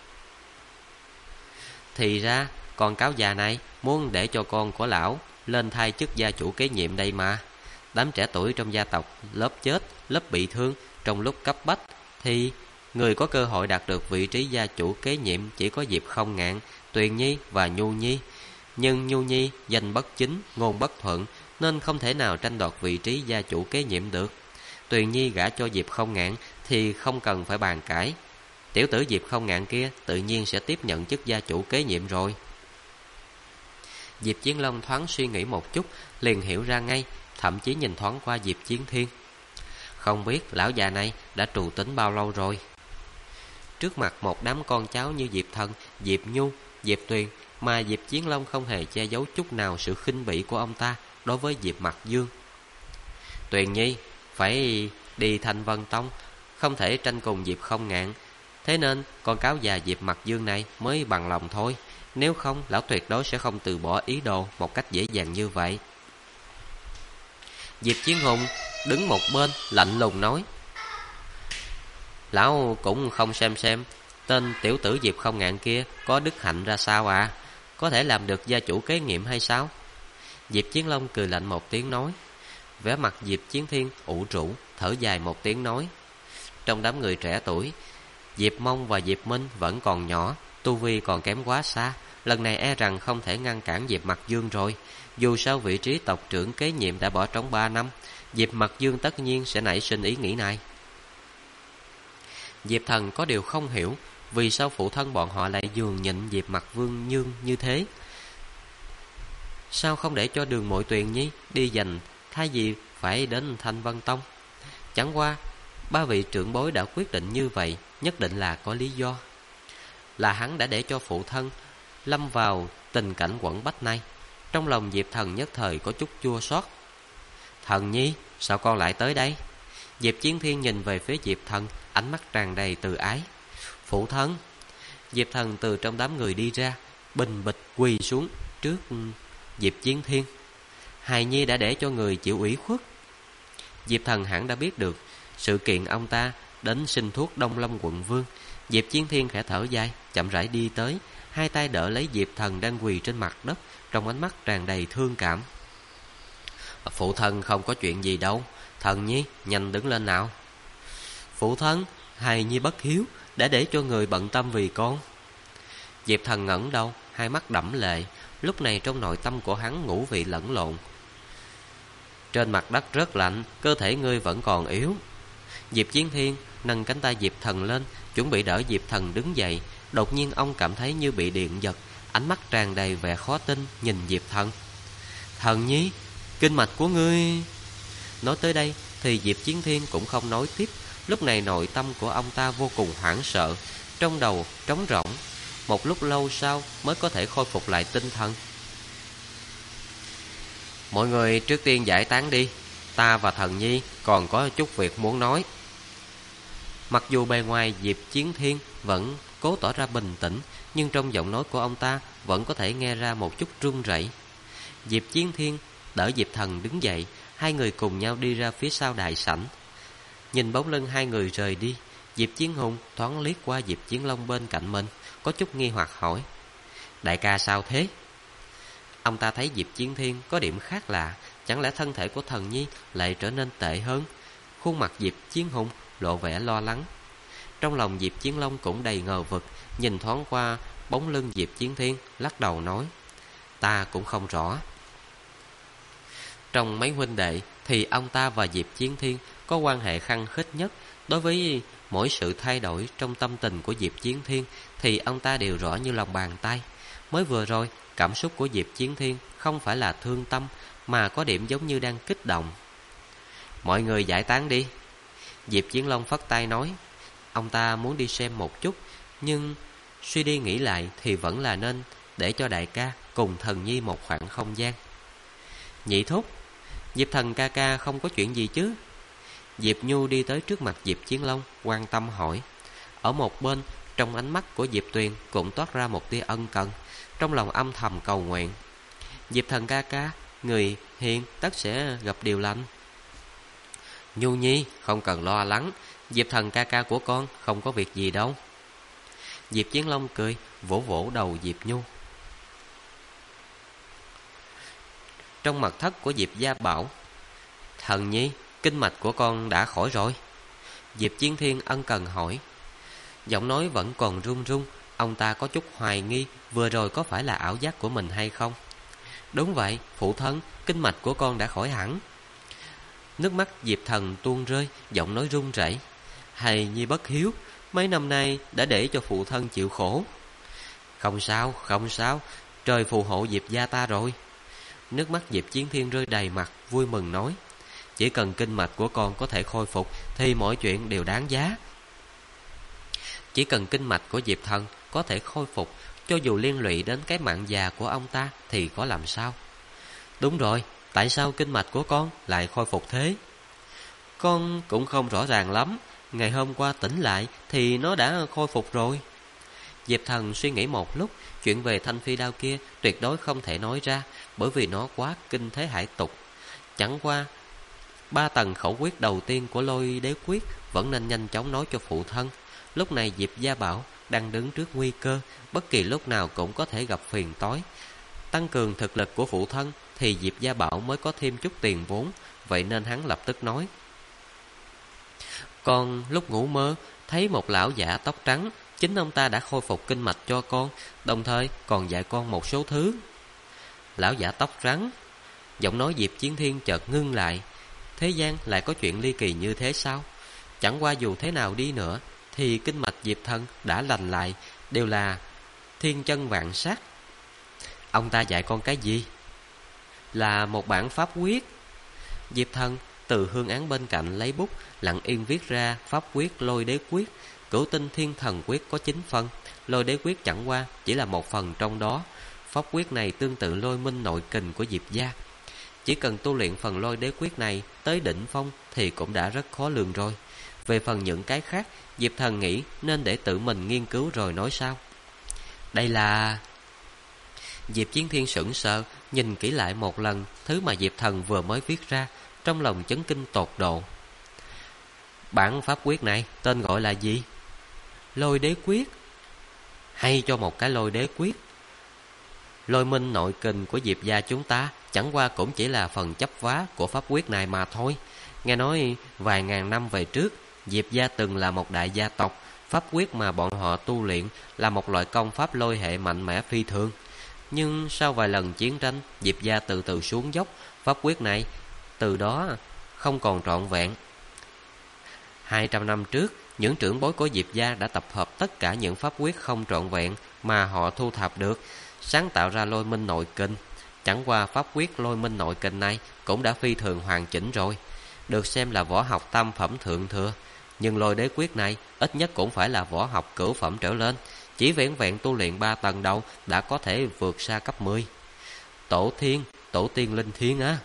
Thì ra con cáo già này muốn để cho con của lão lên thay chức gia chủ kế nhiệm đây mà. Đám trẻ tuổi trong gia tộc lớp chết, lớp bị thương trong lúc cấp bách thì người có cơ hội đạt được vị trí gia chủ kế nhiệm chỉ có Diệp Không Ngạn, Tuyền Nhi và Nhu Nhi. Nhưng Nhu Nhi danh bất chính, ngôn bất thuận nên không thể nào tranh đoạt vị trí gia chủ kế nhiệm được. Tuyền Nhi gả cho Diệp Không Ngạn thì không cần phải bàn cãi. Tiểu tử Diệp Không Ngạn kia tự nhiên sẽ tiếp nhận chức gia chủ kế nhiệm rồi. Diệp Chiến Long thoáng suy nghĩ một chút, liền hiểu ra ngay, thậm chí nhìn thoáng qua Diệp Chiến Thiên. Không biết lão già này đã trù tính bao lâu rồi. trước mặt một đám con cháu như Diệp Thần, Diệp Nhu, Diệp Tuyền, mà Diệp Chiến Long không hề che giấu chút nào sự khinh bỉ của ông ta đối với Diệp Mặc Dương. Tuyền Nhi phải đi Thanh Vân Tông, không thể tranh cùng Diệp Không Ngạn, thế nên con cáo già Diệp Mặc Dương này mới bằng lòng thôi. Nếu không, lão tuyệt đối sẽ không từ bỏ ý đồ một cách dễ dàng như vậy. Diệp Chiến Hùng đứng một bên lạnh lùng nói: Lão cũng không xem tên tiểu tử Diệp Không Ngạn kia có đức hạnh ra sao à? Có thể làm được gia chủ kế nhiệm hay sao? Diệp Chiến Long cười lạnh một tiếng nói. Vẻ mặt Diệp Chiến Thiên ủ rũ, thở dài một tiếng nói: Trong đám người trẻ tuổi, Diệp Mông và Diệp Minh vẫn còn nhỏ, tu vi còn kém quá xa. Lần này e rằng không thể ngăn cản Diệp Mặc Dương rồi. Dù sao vị trí tộc trưởng kế nhiệm đã bỏ trống 3 năm, Diệp Mặc Dương tất nhiên sẽ nảy sinh ý nghĩ này. Diệp Thần có điều không hiểu, vì sao phụ thân bọn họ lại nhường nhịn Diệp Mặc Vương như thế. Sao không để cho Đường Mội Tuyền Nhi đi giành, thay vì phải đến Thanh Vân Tông? Chẳng qua ba vị trưởng bối đã quyết định như vậy, nhất định là có lý do. Là hắn đã để cho phụ thân lâm vào tình cảnh quẩn bách này. Trong lòng Diệp Thần nhất thời có chút chua xót. Thần Nhi, sao con lại tới đây? Diệp Chiến Thiên nhìn về phía Diệp Thần, ánh mắt tràn đầy từ ái. Phụ thân. Diệp Thần từ trong đám người đi ra, bình bịch quỳ xuống trước Diệp Chiến Thiên. Hài Nhi đã để cho người chịu ủy khuất. Diệp Thần hẳn đã biết được sự kiện ông ta đến xin thuốc Đông Lâm quận vương. Diệp Chiến Thiên khẽ thở dài, chậm rãi đi tới, hai tay đỡ lấy Diệp Thần đang quỳ trên mặt đất, trong ánh mắt tràn đầy thương cảm. Phụ thân không có chuyện gì đâu, Thần Nhi nhanh đứng lên nào. Phụ thân, Hài Nhi bất hiếu, đã để cho người bận tâm vì con. Diệp Thần ngẩng đầu, hai mắt đẫm lệ. Lúc này trong nội tâm của hắn ngũ vị lẫn lộn. Trên mặt đất rất lạnh, cơ thể ngươi vẫn còn yếu. Diệp Chiến Thiên nâng cánh tay Diệp Thần lên, chuẩn bị đỡ Diệp Thần đứng dậy. Đột nhiên ông cảm thấy như bị điện giật, ánh mắt tràn đầy vẻ khó tin nhìn Diệp Thần. Thần Nhi, kinh mạch của ngươi... Nói tới đây thì Diệp Chiến Thiên cũng không nói tiếp. Lúc này nội tâm của ông ta vô cùng hoảng sợ, trong đầu trống rỗng. Một lúc lâu sau mới có thể khôi phục lại tinh thần. Mọi người trước tiên giải tán đi, ta và Thần Nhi còn có chút việc muốn nói. Mặc dù bề ngoài Diệp Chiến Thiên vẫn cố tỏ ra bình tĩnh, nhưng trong giọng nói của ông ta vẫn có thể nghe ra một chút run rẩy. Diệp Chiến Thiên đỡ Diệp Thần đứng dậy, hai người cùng nhau đi ra phía sau đại sảnh. Nhìn bóng lưng hai người rời đi, Diệp Chiến Hùng thoáng liếc qua Diệp Chiến Long bên cạnh mình, có chút nghi hoặc hỏi: Đại ca sao thế? Ông ta thấy Diệp Chiến Thiên có điểm khác lạ, chẳng lẽ thân thể của Thần Nhi lại trở nên tệ hơn? Khuôn mặt Diệp Chiến Hùng lộ vẻ lo lắng. Trong lòng Diệp Chiến Long cũng đầy ngờ vực, nhìn thoáng qua bóng lưng Diệp Chiến Thiên, lắc đầu nói: Ta cũng không rõ. Trong mấy huynh đệ thì ông ta và Diệp Chiến Thiên có quan hệ khăng khít nhất. Đối với mỗi sự thay đổi trong tâm tình của Diệp Chiến Thiên thì ông ta đều rõ như lòng bàn tay. Mới vừa rồi, cảm xúc của Diệp Chiến Thiên không phải là thương tâm, mà có điểm giống như đang kích động. Mọi người giải tán đi. Diệp Chiến Long phất tay nói. Ông ta muốn đi xem một chút, nhưng suy đi nghĩ lại thì vẫn là nên để cho đại ca cùng Thần Nhi một khoảng không gian. Nhị thúc, Diệp Thần ca ca không có chuyện gì chứ? Diệp Nhu đi tới trước mặt Diệp Chiến Long, quan tâm hỏi. Ở một bên, trong ánh mắt của Diệp Tuyền cũng toát ra một tia ân cần, trong lòng âm thầm cầu nguyện. Diệp Thần ca ca, người hiền tất sẽ gặp điều lành. Nhu Nhi không cần lo lắng, Diệp Thần ca ca của con không có việc gì đâu. Diệp Chiến Long cười, vỗ vỗ đầu Diệp Nhu. Trong mật thất của Diệp Gia Bảo, Thần Nhi, kinh mạch của con đã khỏi rồi. Diệp Chiến Thiên ân cần hỏi. Giọng nói vẫn còn run run, ông ta có chút hoài nghi vừa rồi có phải là ảo giác của mình hay không. Đúng vậy, phụ thân, kinh mạch của con đã khỏi hẳn. Nước mắt Diệp Thần tuôn rơi, giọng nói run rẩy. Hài Nhi bất hiếu, mấy năm nay đã để cho phụ thân chịu khổ. Không sao, không sao, trời phù hộ Diệp gia ta rồi. Nước mắt Diệp Chiến Thiên rơi đầy mặt, vui mừng nói. Chỉ cần kinh mạch của con có thể khôi phục thì mọi chuyện đều đáng giá. Chỉ cần kinh mạch của Diệp Thần có thể khôi phục, cho dù liên lụy đến cái mạng già của ông ta thì có làm sao? Đúng rồi, tại sao kinh mạch của con lại khôi phục thế? Con cũng không rõ ràng lắm. Ngày hôm qua tỉnh lại thì nó đã khôi phục rồi. Diệp Thần suy nghĩ một lúc. Chuyện về thanh phi đao kia tuyệt đối không thể nói ra, bởi vì nó quá kinh thế hải tục. Chẳng qua 3 tầng khẩu quyết đầu tiên của Lôi Đế Quyết vẫn nên nhanh chóng nói cho phụ thân. Lúc này Diệp Gia Bảo đang đứng trước nguy cơ, bất kỳ lúc nào cũng có thể gặp phiền toái. Tăng cường thực lực của phụ thân thì Diệp Gia Bảo mới có thêm chút tiền vốn. Vậy nên hắn lập tức nói: con lúc ngủ mơ thấy một lão giả tóc trắng, chính ông ta đã khôi phục kinh mạch cho con, đồng thời còn dạy con một số thứ. Lão giả tóc trắng? Giọng nói Diệp Chiến Thiên chợt ngưng lại. Thế gian lại có chuyện ly kỳ như thế sao? Chẳng qua dù thế nào đi nữa thì kinh mạch Diệp Thần đã lành lại, đều là thiên chân vạn sát. Ông ta dạy con cái gì? Là một bản pháp quyết. Diệp Thần từ hương án bên cạnh lấy bút, lặng yên viết ra pháp quyết Lôi Đế Quyết. Cửu tinh thiên thần quyết có 9 phần, Lôi Đế Quyết chẳng qua chỉ là một phần trong đó. Pháp quyết này tương tự Lôi Minh nội kình của Diệp gia. Chỉ cần tu luyện phần Lôi Đế Quyết này tới đỉnh phong thì cũng đã rất khó lường rồi. Về phần những cái khác, Diệp Thần nghĩ nên để tự mình nghiên cứu rồi nói sao. Đây là... Diệp Chiến Thiên sững sờ, nhìn kỹ lại một lần thứ mà Diệp Thần vừa mới viết ra, trong lòng chấn kinh tột độ. Bản pháp quyết này tên gọi là gì? Lôi Đế Quyết. Hay cho một cái Lôi Đế Quyết. Lôi Minh nội kình của Diệp gia chúng ta chẳng qua cũng chỉ là phần chấp vá của pháp quyết này mà thôi. Nghe nói vài ngàn năm về trước, Diệp gia từng là một đại gia tộc. Pháp quyết mà bọn họ tu luyện là một loại công pháp lôi hệ mạnh mẽ phi thường. Nhưng sau vài lần chiến tranh, Diệp gia từ từ xuống dốc. Pháp quyết này từ đó không còn trọn vẹn. 200 năm trước, những trưởng bối của Diệp gia đã tập hợp tất cả những pháp quyết không trọn vẹn mà họ thu thập được, sáng tạo ra Lôi Minh nội kình. Chẳng qua pháp quyết Lôi Minh nội kình này cũng đã phi thường hoàn chỉnh rồi, được xem là võ học tam phẩm thượng thừa. Nhưng Lôi Đế Quyết này ít nhất cũng phải là võ học cửu phẩm trở lên. Chỉ vẹn vẹn tu luyện 3 tầng đầu đã có thể vượt xa cấp 10. Tổ tiên linh thiên á.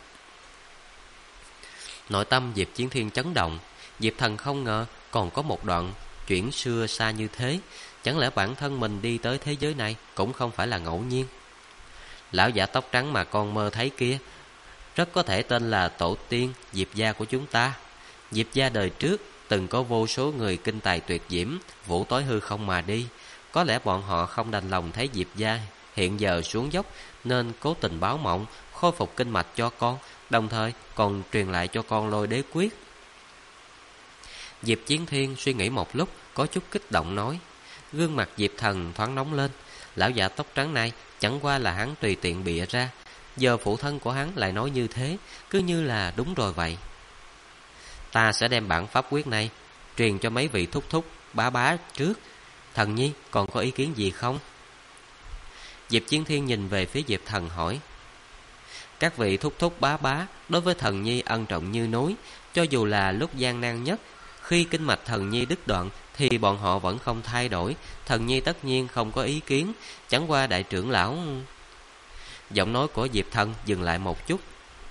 Nội tâm Diệp Chiến Thiên chấn động. Diệp Thần không ngờ còn có một đoạn chuyển xưa xa như thế. Chẳng lẽ bản thân mình đi tới thế giới này cũng không phải là ngẫu nhiên? Lão giả tóc trắng mà con mơ thấy kia rất có thể tên là tổ tiên Diệp gia của chúng ta. Diệp gia đời trước từng có vô số người kinh tài tuyệt diễm, vũ tối hư không mà đi. Có lẽ bọn họ không đành lòng thấy Diệp gia hiện giờ xuống dốc, nên cố tình báo mộng khôi phục kinh mạch cho con, đồng thời còn truyền lại cho con Lôi Đế Quyết. Diệp Chiến Thiên suy nghĩ một lúc, có chút kích động nói. Gương mặt Diệp Thần thoáng nóng lên. Lão giả tóc trắng này chẳng qua là hắn tùy tiện bịa ra, giờ phụ thân của hắn lại nói như thế, cứ như là đúng rồi vậy. Ta sẽ đem bản pháp quyết này truyền cho mấy vị thúc thúc bá trước. Thần nhi còn có ý kiến gì không? Diệp Chiến Thiên nhìn về phía Diệp Thần hỏi. Các vị thúc thúc bá đối với thần nhi ân trọng như núi. Cho dù là lúc gian nan nhất, khi kinh mạch thần nhi đứt đoạn, thì bọn họ vẫn không thay đổi. Thần nhi tất nhiên không có ý kiến. Chẳng qua đại trưởng lão... Giọng nói của Diệp Thần dừng lại một chút.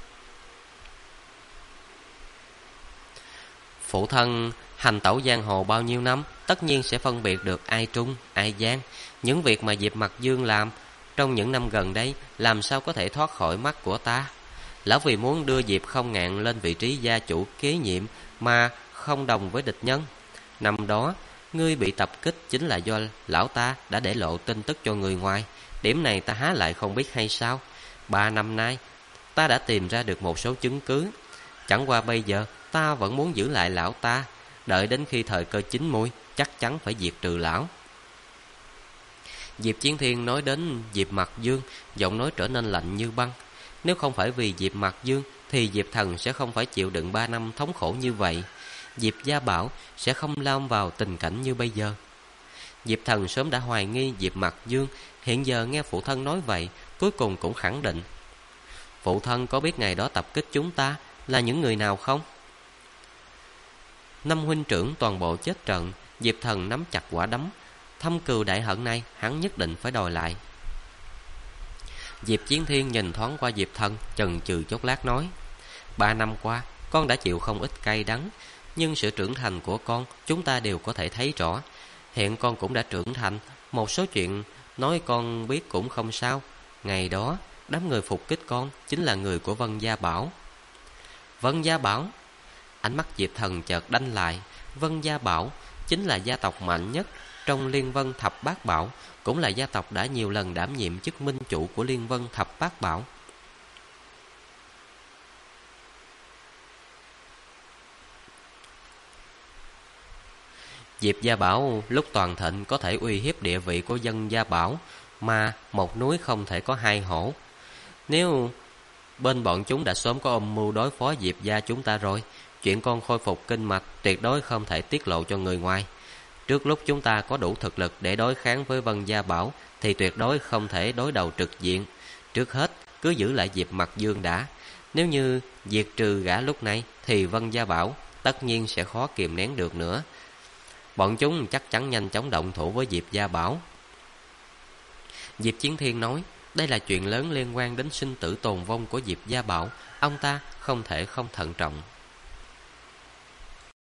Phụ thân hành tẩu giang hồ bao nhiêu năm, tất nhiên sẽ phân biệt được ai trung, ai gian. Những việc mà Diệp Mặc Dương làm trong những năm gần đây làm sao có thể thoát khỏi mắt của ta. Lão vì muốn đưa Diệp Không Ngạn lên vị trí gia chủ kế nhiệm mà không đồng với địch nhân. Năm đó ngươi bị tập kích chính là do lão ta đã để lộ tin tức cho người ngoài. Điểm này ta há lại không biết hay sao? 3 năm nay ta đã tìm ra được một số chứng cứ. Chẳng qua bây giờ ta vẫn muốn giữ lại lão ta, đợi đến khi thời cơ chín muồi chắc chắn phải diệt trừ lão. Diệp Chiến Thiên nói đến Diệp Mặc Dương, giọng nói trở nên lạnh như băng. Nếu không phải vì Diệp Mặc Dương thì Diệp Thần sẽ không phải chịu đựng 3 năm thống khổ như vậy. Diệp Gia Bảo sẽ không lao vào tình cảnh như bây giờ. Diệp Thần sớm đã hoài nghi Diệp Mặc Dương, hiện giờ nghe phụ thân nói vậy, cuối cùng cũng khẳng định. Phụ thân có biết ngày đó tập kích chúng ta là những người nào không? 5 huynh trưởng toàn bộ chết trận, Diệp Thần nắm chặt quả đấm. Thâm cừu đại hận này hắn nhất định phải đòi lại. Diệp Chiến Thiên nhìn thoáng qua Diệp Thần, chần chừ chốc lát nói: 3 năm qua con đã chịu không ít cay đắng, nhưng sự trưởng thành của con chúng ta đều có thể thấy rõ. Hiện con cũng đã trưởng thành, một số chuyện nói con biết cũng không sao. Ngày đó đám người phục kích con chính là người của Vân Gia Bảo. Vân Gia Bảo? Ánh mắt Diệp Thần chợt đanh lại. Vân Gia Bảo chính là gia tộc mạnh nhất trong Liên Vân Thập Bát Bảo, cũng là gia tộc đã nhiều lần đảm nhiệm chức minh chủ của Liên Vân Thập Bát Bảo. Diệp Gia Bảo lúc toàn thịnh có thể uy hiếp địa vị của Vân Gia Bảo, mà một núi không thể có hai hổ. Nếu bên bọn chúng đã sớm có âm mưu đối phó Diệp Gia chúng ta rồi, chuyện con khôi phục kinh mạch tuyệt đối không thể tiết lộ cho người ngoài. Trước lúc chúng ta có đủ thực lực để đối kháng với Vân Gia Bảo thì tuyệt đối không thể đối đầu trực diện. Trước hết cứ giữ lại Diệp Mặc Dương đã. Nếu như diệt trừ gã lúc này thì Vân Gia Bảo tất nhiên sẽ khó kìm nén được nữa. Bọn chúng chắc chắn nhanh chóng động thủ với Diệp Gia Bảo. Diệp Chiến Thiên nói: đây là chuyện lớn liên quan đến sinh tử tồn vong của Diệp Gia Bảo, ông ta không thể không thận trọng.